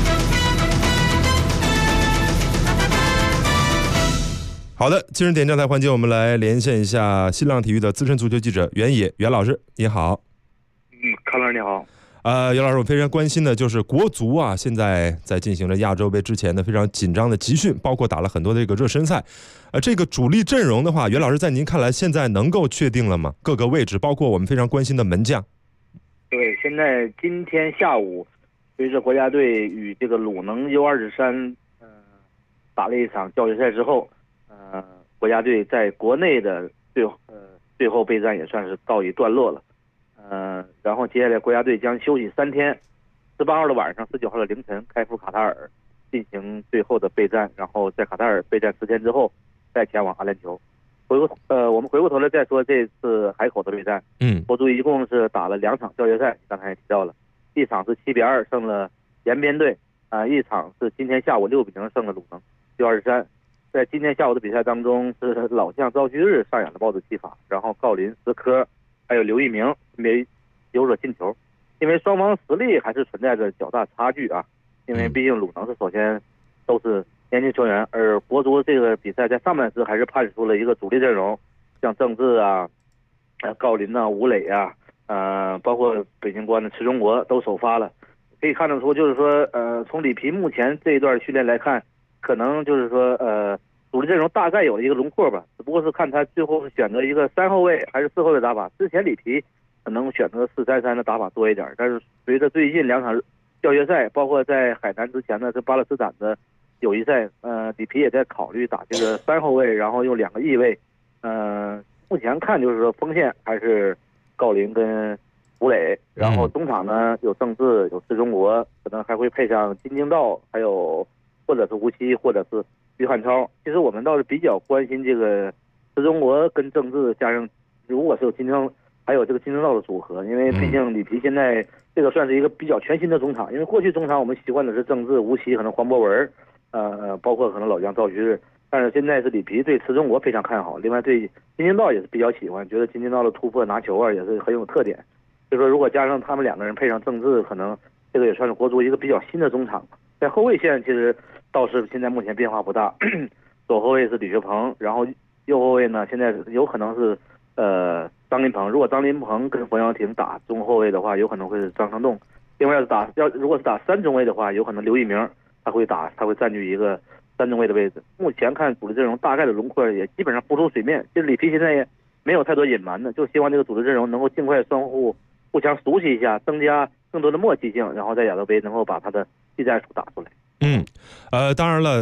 好的，今日点将台环节，我们来连线一下新浪体育的资深足球记者袁野袁老师，你好。 康老师你好。 袁老师，我非常关心的就是国足现在在进行着亚洲杯之前的非常紧张的集训，包括打了很多的这个热身赛。这个主力阵容的话，袁老师在您看来现在能够确定了吗？各个位置，包括我们非常关心的门将。 对，现在今天下午，随着国家队与这个鲁能 U23打了一场教学赛之后，国家队在国内的最后备战也算是告一段落了。然后接下来国家队将休息3天，18号的晚上，19号的凌晨开赴卡塔尔进行最后的备战，然后在卡塔尔备战4天之后，再前往阿联酋。我们回过头来再说这次海口的备战。国足一共是打了2场教学赛，刚才也提到了，一场是7-2胜了延边队，一场是今天下午6-0胜了鲁能 U23。在今天下午的比赛当中，是老将赵旭日上演了帽子戏法，然后郜林、石科还有刘一鸣分别有所进球。因为双方实力还是存在着较大差距因为毕竟鲁能是首先都是年轻球员，而国足这个比赛在上半时还是派出了一个主力阵容，像郑智郜林吴磊包括北京国安的池忠国都首发了。可以看得出，就是说从里皮目前这一段训练来看，可能就是说主力阵容大概有一个轮廓吧，只不过是看他最后是选择一个3后卫还是4后卫打法。之前里皮可能选择4-3-3的打法多一点，但是随着最近2场教学赛，包括在海南之前的是巴勒斯坦的友谊赛，里皮也在考虑打这个3后卫，然后用2个翼位。目前看就是说锋线还是郜林跟吴磊，然后中场呢有郑智有池忠国，可能还会配上金京道，还有或者是吴曦或者是于汉超。其实我们倒是比较关心这个池忠国跟郑智加上如果是有还有这个金京道的组合，因为毕竟里皮现在这个算是一个比较全新的中场，因为过去中场我们习惯的是郑智、吴曦，可能黄博文，包括可能老将赵旭日，但是现在是里皮对池忠国非常看好，另外对金京道也是比较喜欢，觉得金京道的突破拿球也是很有特点。所以说如果加上他们2个人配上郑智，可能这个也算是国足一个比较新的中场。在后卫线其实倒是现在目前变化不大，左后卫是李学鹏，然后右后卫呢现在有可能是张琳芃。如果张琳芃跟冯潇霆打中后卫的话，有可能会是张成栋。另外如果是打3中卫的话，有可能刘一鸣他会占据一个3中卫的位置。目前看主力阵容大概的轮廓也基本上浮出水面，其实里皮现在也没有太多隐瞒的，就希望这个主力阵容能够尽快相互相熟悉一下，增加更多的默契性，然后在亚洲杯能够把他的技战术打出来。 当然了，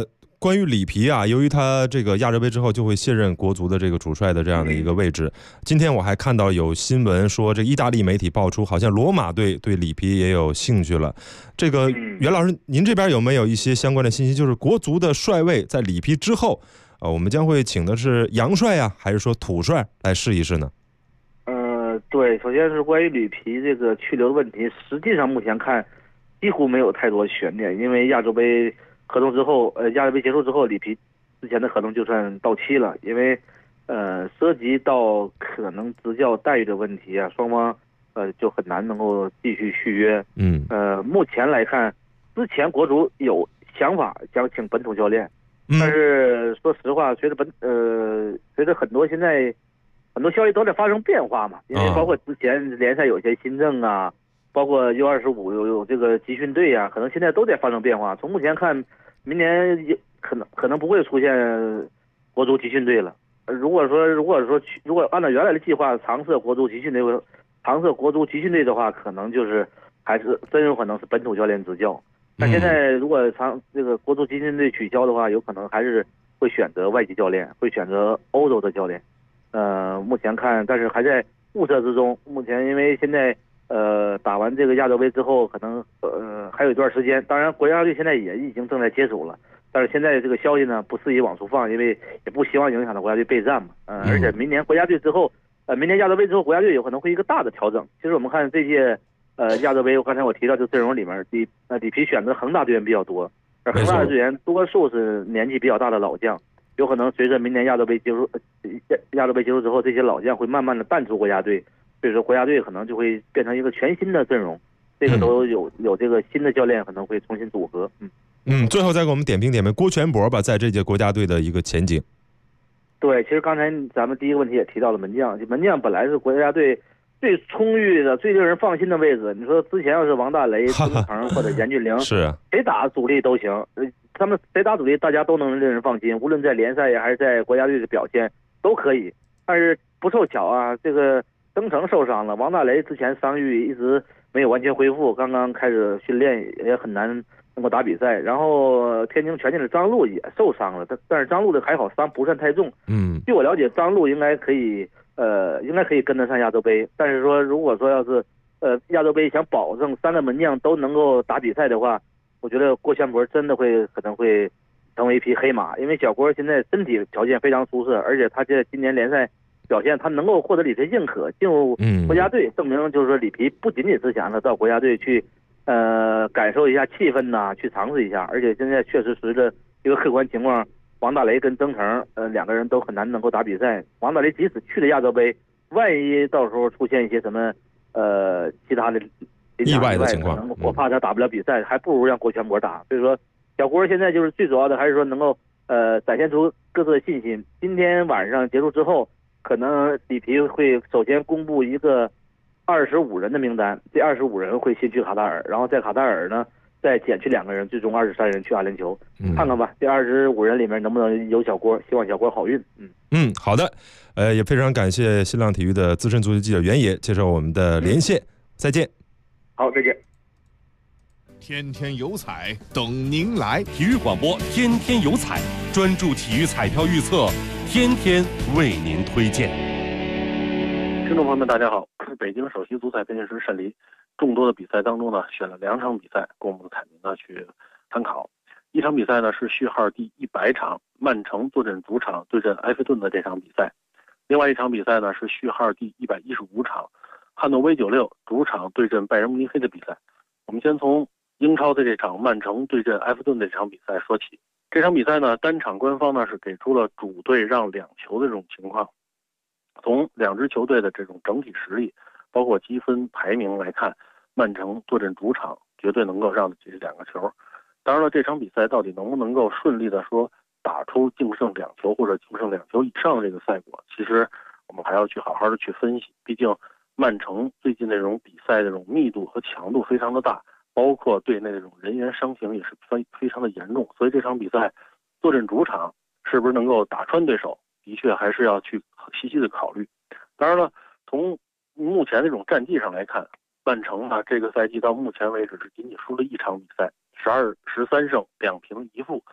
关于里皮啊，由于他这个亚洲杯之后就会卸任国足的这个主帅的这样的一个位置。今天我还看到有新闻说，这意大利媒体爆出，好像罗马队对里皮也有兴趣了。这个袁老师，您这边有没有一些相关的信息？就是国足的帅位在里皮之后，我们将会请的是洋帅啊，还是说土帅来试一试呢？ 对，首先是关于里皮这个去留的问题，实际上目前看几乎没有太多悬念，因为亚洲杯合同之后，亚洲杯结束之后，里皮之前的合同就算到期了，因为涉及到可能执教待遇的问题啊，双方就很难能够继续续约。目前来看，之前国足有想法想请本土教练，但是说实话，随着很多现在很多消息都在发生变化嘛，因为包括之前联赛有些新政啊，包括U25有这个集训队啊，可能现在都在发生变化。从目前看，明年可能不会出现国足集训队了。如果按照原来的计划常设国足集训队的话，可能就是还是真有可能是本土教练执教。那现在如果这个国足集训队取消的话，有可能还是会选择外籍教练，会选择欧洲的教练。目前看，但是还在物色之中。目前因为现在打完这个亚洲杯之后，可能还有一段时间。当然，国家队现在也已经正在接手了，但是现在这个消息呢不适宜往出放，因为也不希望影响到国家队备战嘛。而且明年国家队之后，明年亚洲杯之后，国家队有可能会一个大的调整。其实我们看这届亚洲杯，刚才我提到这阵容里面，里皮选择恒大队员比较多，而恒大的队员多数是年纪比较大的老将。有可能随着明年亚洲杯结束之后，这些老将会慢慢的淡出国家队，所以说国家队可能就会变成一个全新的阵容，这个都有这个新的教练可能会重新组合。 最后再给我们点评郭全博吧，在这届国家队的一个前景。 对，其实刚才咱们第一个问题也提到了门将本来是国家队最充裕的、最令人放心的位置。你说之前要是王大雷、曾诚或者严俊凌， 是谁打主力都行。他们谁打主力，大家都能令人放心，无论在联赛呀还是在国家队的表现都可以。但是不凑巧啊，这个曾诚受伤了，王大雷之前伤愈一直没有完全恢复，刚刚开始训练也很难能够打比赛。然后天津权健的张路也受伤了，但是张路的还好，伤不算太重。据我了解，张路应该可以跟得上亚洲杯。但是说如果说要是亚洲杯想保证3个门将都能够打比赛的话，我觉得郭全博真的可能会成为一匹黑马，因为小郭现在身体条件非常出色，而且他这今年联赛表现，他能够获得里皮认可，进入国家队，证明就是说里皮不仅仅是想着到国家队去，感受一下气氛呐，去尝试一下，而且现在确实随着一个客观情况，王大雷跟曾诚2个人都很难能够打比赛。王大雷即使去了亚洲杯，万一到时候出现一些什么其他的意外的情况， 我怕他打不了比赛，还不如让郭全博打。所以说，小郭现在就是最主要的，还是说能够展现出各自的信心。今天晚上结束之后，可能里皮会首先公布一个25人的名单，这25人会先去卡塔尔，然后在卡塔尔呢再减去2个人，最终23人去阿联酋。看看吧，这25人里面能不能有小郭？希望小郭好运。 好的，也非常感谢新浪体育的资深足球记者袁野接受我们的连线，再见。 好，再见。 天天有彩等您来， 体育广播天天有彩，专注体育彩票预测，天天为您推荐。 听众朋友们，大家好，北京首席足彩分析师单黎。众多的比赛当中呢，选了2场比赛供我们的彩民呢去参考。一场比赛呢是序号第100场，曼城坐镇主场对阵埃弗顿的这场比赛；另外一场比赛呢是序号第115场，汉诺威96主场对阵拜仁慕尼黑的比赛。我们先从英超的这场曼城对阵埃弗顿的这场比赛说起。这场比赛呢，单场官方呢是给出了主队让2球的这种情况。从2支球队的这种整体实力，包括积分排名来看，曼城坐镇主场绝对能够让这2个球。当然了，这场比赛到底能不能够顺利的说打出净胜2球或者净胜2球以上这个赛果，其实我们还要去好好的去分析。毕竟曼城最近这种比赛的这种密度和强度非常的大，包括队内这种人员伤情也是非常的严重，所以这场比赛坐镇主场是不是能够打穿对手，的确还是要去细细的考虑。当然了，从目前这种战绩上来看，曼城呢这个赛季到目前为止是仅仅输了1场比赛，13胜2平1负，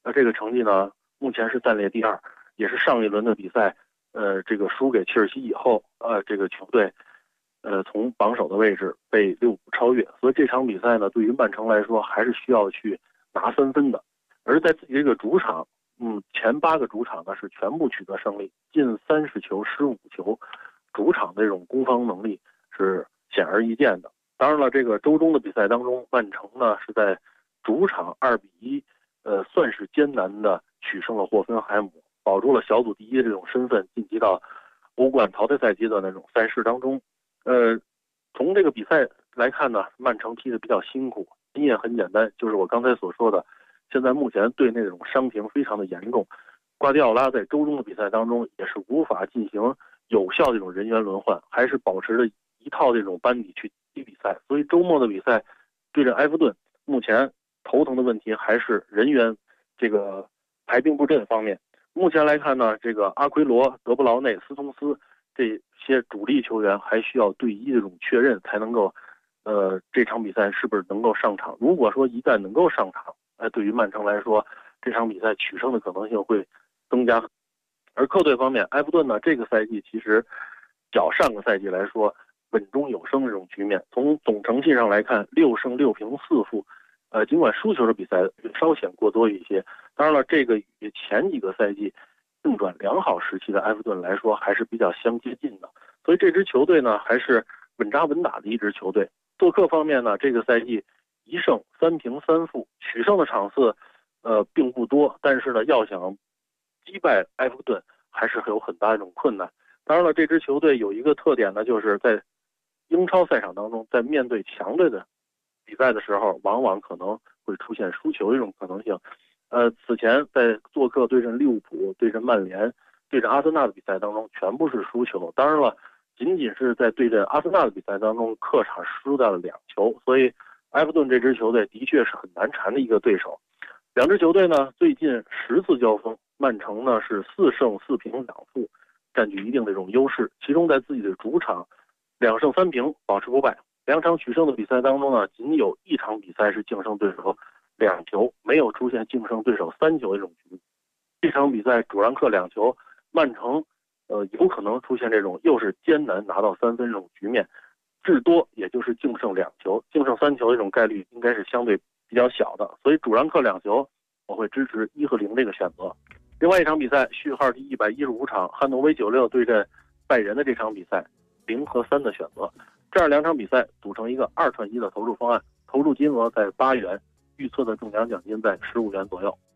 这个成绩呢目前是暂列第2，也是上一轮的比赛这个输给切尔西以后这个球队从榜首的位置被利物浦超越，所以这场比赛呢对于曼城来说还是需要去拿3分的。而在自己这个主场前8个主场呢是全部取得胜利，进30球15球，主场的这种攻防能力是显而易见的。当然了，这个周中的比赛当中，曼城呢是在主场2-1，算是艰难的取胜了霍芬海姆，保住了小组第1的这种身份，晋级到欧冠淘汰赛阶段的那种赛事当中。从这个比赛来看呢，曼城踢得比较辛苦，原因也很简单，就是我刚才所说的，现在目前队内这种伤停非常的严重，瓜迪奥拉在周中的比赛当中也是无法进行有效的这种人员轮换，还是保持着一套这种班底去踢比赛。所以周末的比赛对阵埃弗顿，目前头疼的问题还是人员这个排兵布阵方面。目前来看呢，这个阿奎罗、德布劳内、斯通斯这些主力球员还需要队医这种确认，才能够这场比赛是不是能够上场。如果说一旦能够上场，对于曼城来说，这场比赛取胜的可能性会增加。而客队方面，埃弗顿呢这个赛季其实较上个赛季来说稳中有升这种局面，从总成绩上来看，6胜6平4负，尽管输球的比赛稍显过多一些，当然了，这个与前几个赛季正转良好时期的埃弗顿来说还是比较相接近的，所以这支球队呢还是稳扎稳打的一支球队。做客方面呢，这个赛季1胜3平3负，取胜的场次并不多，但是呢要想击败埃弗顿还是有很大一种困难。当然了，这支球队有一个特点呢，就是在英超赛场当中，在面对强队的比赛的时候，往往可能会出现输球这种可能性。此前在做客对阵利物浦、对阵曼联、对阵阿森纳的比赛当中，全部是输球。当然了，仅仅是在对阵阿森纳的比赛当中，客场输掉了2球，所以埃弗顿这支球队的确是很难缠的一个对手。两支球队呢，最近10次交锋，曼城呢是4胜4平2负，占据一定的这种优势。其中在自己的主场2胜3平，保持不败。2场取胜的比赛当中呢，仅有1场比赛是净胜对手2球，没有出现净胜对手3球的这种局面。这场比赛主让客2球，曼城有可能出现这种又是艰难拿到3分这种局面，至多也就是净胜2球，净胜3球这种概率应该是相对比较小的，所以主让客2球，我会支持1和0这个选择。另外一场比赛，序号第115场，汉诺威96对阵拜仁的这场比赛，0和3的选择。这样2场比赛组成一个2串1的投注方案，投注金额在8元，预测的中奖奖金在15元左右。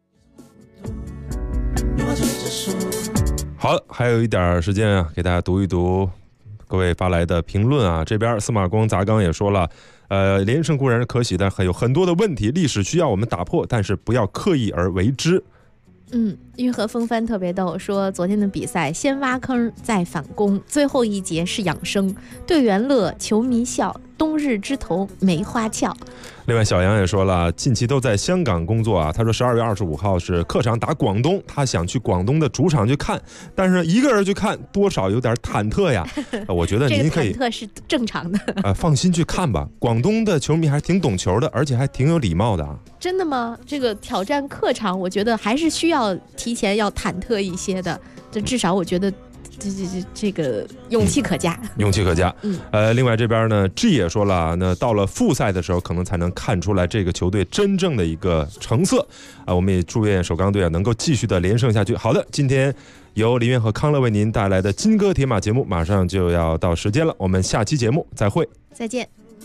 好了，还有一点时间啊，给大家读一读各位发来的评论啊。这边司马光砸缸也说了，连胜固然是可喜，但还有很多的问题，历史需要我们打破，但是不要刻意而为之。 玉河风帆特别逗，说昨天的比赛先挖坑再反攻，最后一节是养生，队员乐，球迷笑，冬日枝头梅花俏。 另外小杨也说了，近期都在香港工作啊，他说12月25号是客场打广东，他想去广东的主场去看，但是一个人去看多少有点忐忑呀。我觉得您可以这个忐忑是正常的放心去看吧，广东的球迷还挺懂球的，而且还挺有礼貌的啊。 真的吗？这个挑战客场，我觉得还是需要提前要忐忑一些的，这至少我觉得这个勇气可嘉， 勇气可嘉。另外这边呢 G 也说了，那到了复赛的时候，可能才能看出来这个球队真正的一个成色啊。我们也祝愿首钢队啊能够继续的连胜下去。好的，今天由林渊和康乐为您带来的金戈铁马节目马上就要到时间了，我们下期节目再会， 再见。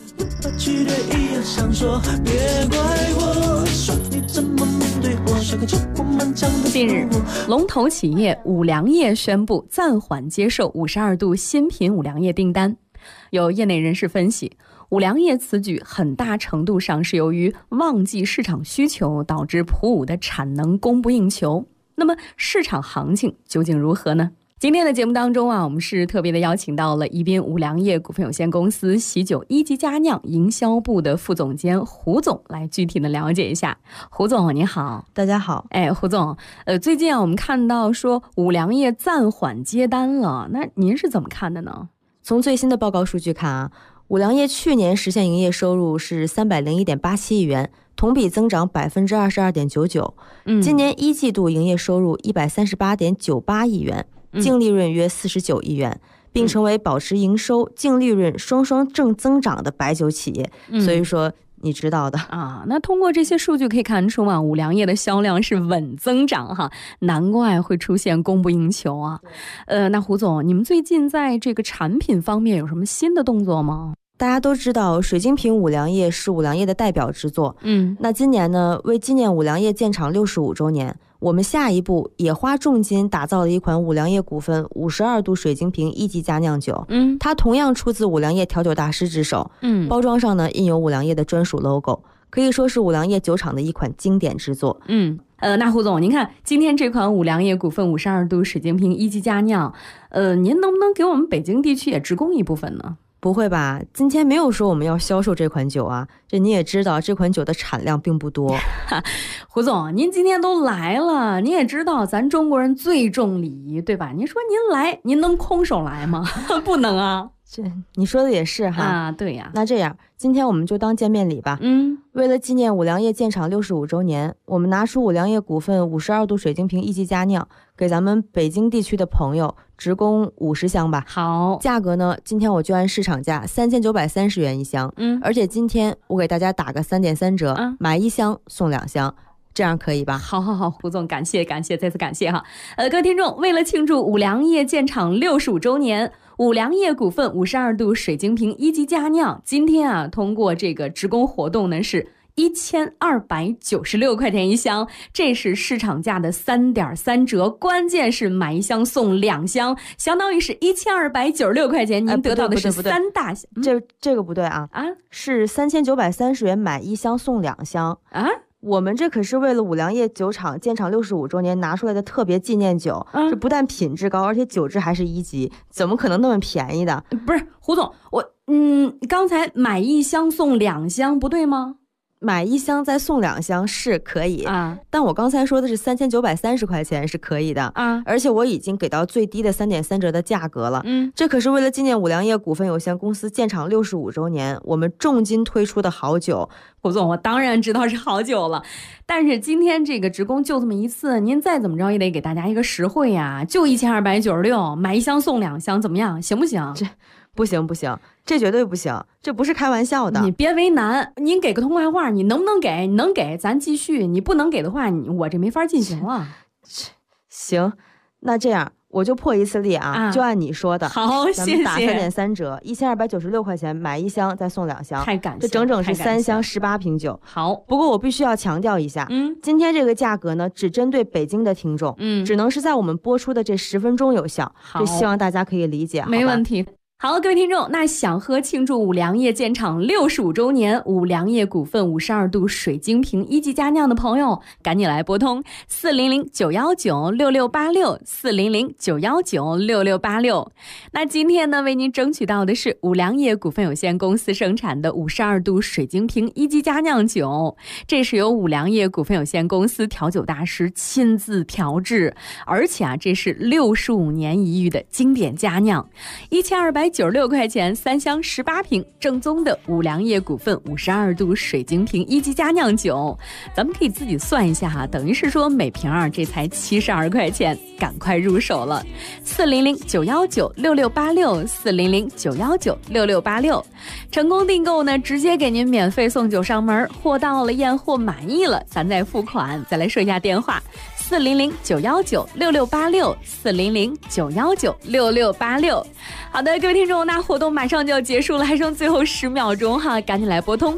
近日，龙头企业五粮液宣布暂缓接受52度新品五粮液订单。有业内人士分析，五粮液此举很大程度上是由于旺季市场需求导致普五的产能供不应求。那么市场行情究竟如何呢？今天的节目当中啊，我们是特别的邀请到了宜宾五粮液股份有限公司喜酒一级佳酿营销部的副总监胡总来具体的了解一下。胡总你好。 大家好。 胡总，最近啊我们看到说五粮液暂缓接单了，那您是怎么看的呢？ 从最新的报告数据看啊， 五粮液去年实现营业收入是301.87亿元，同比增长22.99%。今年一季度营业收入138.98亿元，净利润约49亿元，并成为保持营收、净利润双双正增长的白酒企业。所以说你知道的啊。那通过这些数据可以看出啊，五粮液的销量是稳增长哈，难怪会出现供不应求啊。那胡总，你们最近在这个产品方面有什么新的动作吗？ 大家都知道水晶瓶五粮液是五粮液的代表之作。那今年呢，为纪念五粮液建厂65周年，我们下一步也花重金打造了一款五粮液股份52度水晶瓶1级佳酿酒。它同样出自五粮液调酒大师之手。包装上呢印有五粮液的专属 logo， 可以说是五粮液酒厂的一款经典之作。 那胡总，您看今天这款五粮液股份52度水晶瓶1级佳酿，您能不能给我们北京地区也直供一部分呢？ 不会吧，今天没有说我们要销售这款酒啊，这你也知道这款酒的产量并不多。 胡总，您今天都来了，您也知道咱中国人最重礼仪，对吧？您说您来，您能空手来吗？不能啊。 这你说的也是哈。 啊，对呀。 那这样今天我们就当见面礼吧。为了纪念五粮液建厂65周年，我们拿出五粮液股份52度水晶瓶1级佳酿，给咱们北京地区的朋友直供50箱吧。 好， 价格呢，今天我就按市场价3930元一箱。而且今天我给大家打个3.3折，买1箱送2箱。这样可以吧？ 好，胡总，感谢，再次感谢哈。各位听众，为了庆祝五粮液建厂65周年，五粮液股份52度水晶瓶1级佳酿，今天啊，通过这个直供活动呢是1296块钱一箱，这是市场价的3.3折，关键是买1箱送2箱，相当于是1296块钱，您得到的是3大箱。 这个不对啊，是3930元买1箱送2箱啊。我们这可是为了五粮液酒厂建厂65周年拿出来的特别纪念酒，这不但品质高，而且酒质还是1级，怎么可能那么便宜的？ 不是，胡总，我刚才买1箱送2箱不对吗？ 买1箱再送2箱是可以啊，但我刚才说的是3930块钱是可以的啊，而且我已经给到最低的3.3折的价格了。这可是为了纪念五粮液股份有限公司建厂65周年，我们重金推出的好酒。 胡总，我当然知道是好酒了，但是今天这个直供就这么一次，您再怎么着也得给大家一个实惠呀，就1296，买1箱送2箱，怎么样？行不行？ 这不行，这绝对不行，这不是开玩笑的。 你别为难，您给个痛快话，你能不能给？你能给咱继续，你不能给的话，我这没法进行了。 行，那这样我就破一次例啊，就按你说的。 好，谢谢。 咱们打3.3折，1296块钱买1箱再送2箱， 太感谢， 这整整是3箱18瓶酒。 好， 不过我必须要强调一下，今天这个价格呢，只针对北京的听众，只能是在我们播出的这10分钟有效。这希望大家可以理解。 没问题。好，各位听众，那想喝庆祝五粮液建厂65周年五粮液股份52度水晶瓶1级佳酿的朋友，赶紧来拨通400-919-6686，400-919-6686。那今天呢，为您争取到的是五粮液股份有限公司生产的52度水晶瓶1级佳酿酒，这是由五粮液股份有限公司调酒大师亲自调制，而且啊，这是65年一遇的经典佳酿，1296块钱3箱18瓶，正宗的五粮液股份52度水晶瓶1级佳酿酒，咱们可以自己算一下哈，等于是说每瓶这才72块钱，赶快入手了。400-919-6686，400-919-6686，成功订购呢，直接给您免费送酒上门，货到了验货满意了，咱再付款。再来说一下电话：400-919-6686，400-919-6686。好的，各位听众，那活动马上就要结束了，还剩最后10秒钟哈，赶紧来拨通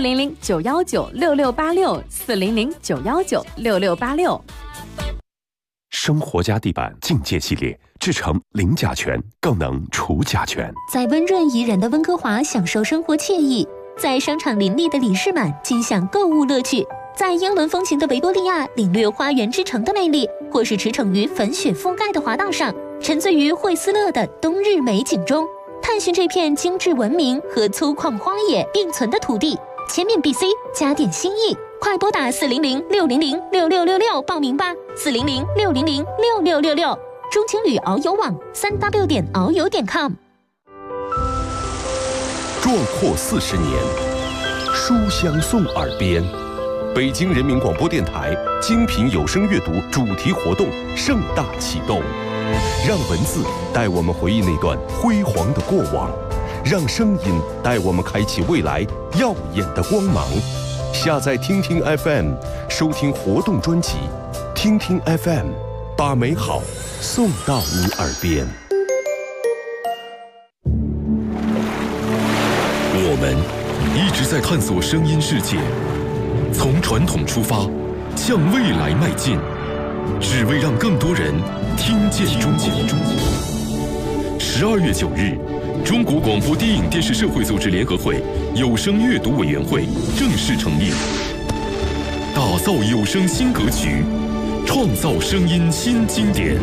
400-919-6686，400-919-6686。 生活家地板境界系列，制成零甲醛，更能除甲醛。 在温润宜人的温哥华享受生活惬意，在商场林立的里士满尽享购物乐趣，在英伦风情的维多利亚领略花园之城的魅力，或是驰骋于粉雪覆盖的滑道上，沉醉于惠斯勒的冬日美景中，探寻这片精致文明和粗犷荒野并存的土地。前面 BC 加点心意，快拨打400-600-6666报名吧，400-600-6666。中青旅遨游网3W.遨游.com。 壮阔40年，书香送耳边。北京人民广播电台精品有声阅读主题活动盛大启动，让文字带我们回忆那段辉煌的过往，让声音带我们开启未来耀眼的光芒。下载听听 FM， 收听活动专辑，听听 FM， 把美好送到你耳边。 我们一直在探索声音世界，从传统出发，向未来迈进，只为让更多人听见中国。12月9日，中国广播电影电视社会组织联合会有声阅读委员会正式成立，打造有声新格局，创造声音新经典。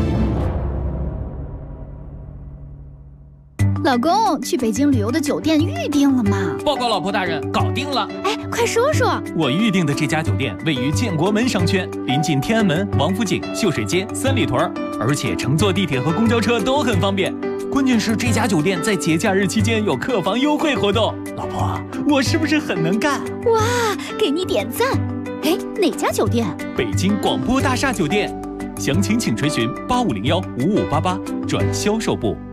老公，去北京旅游的酒店预定了吗？ 报告老婆大人，搞定了。 哎，快说说。 我预定的这家酒店位于建国门商圈，临近天安门、王府井、秀水街、三里屯，而且乘坐地铁和公交车都很方便。关键是这家酒店在节假日期间有客房优惠活动。老婆，我是不是很能干？ 哇，给你点赞。哎，哪家酒店？ 北京广播大厦酒店。详情请垂询85015588转销售部。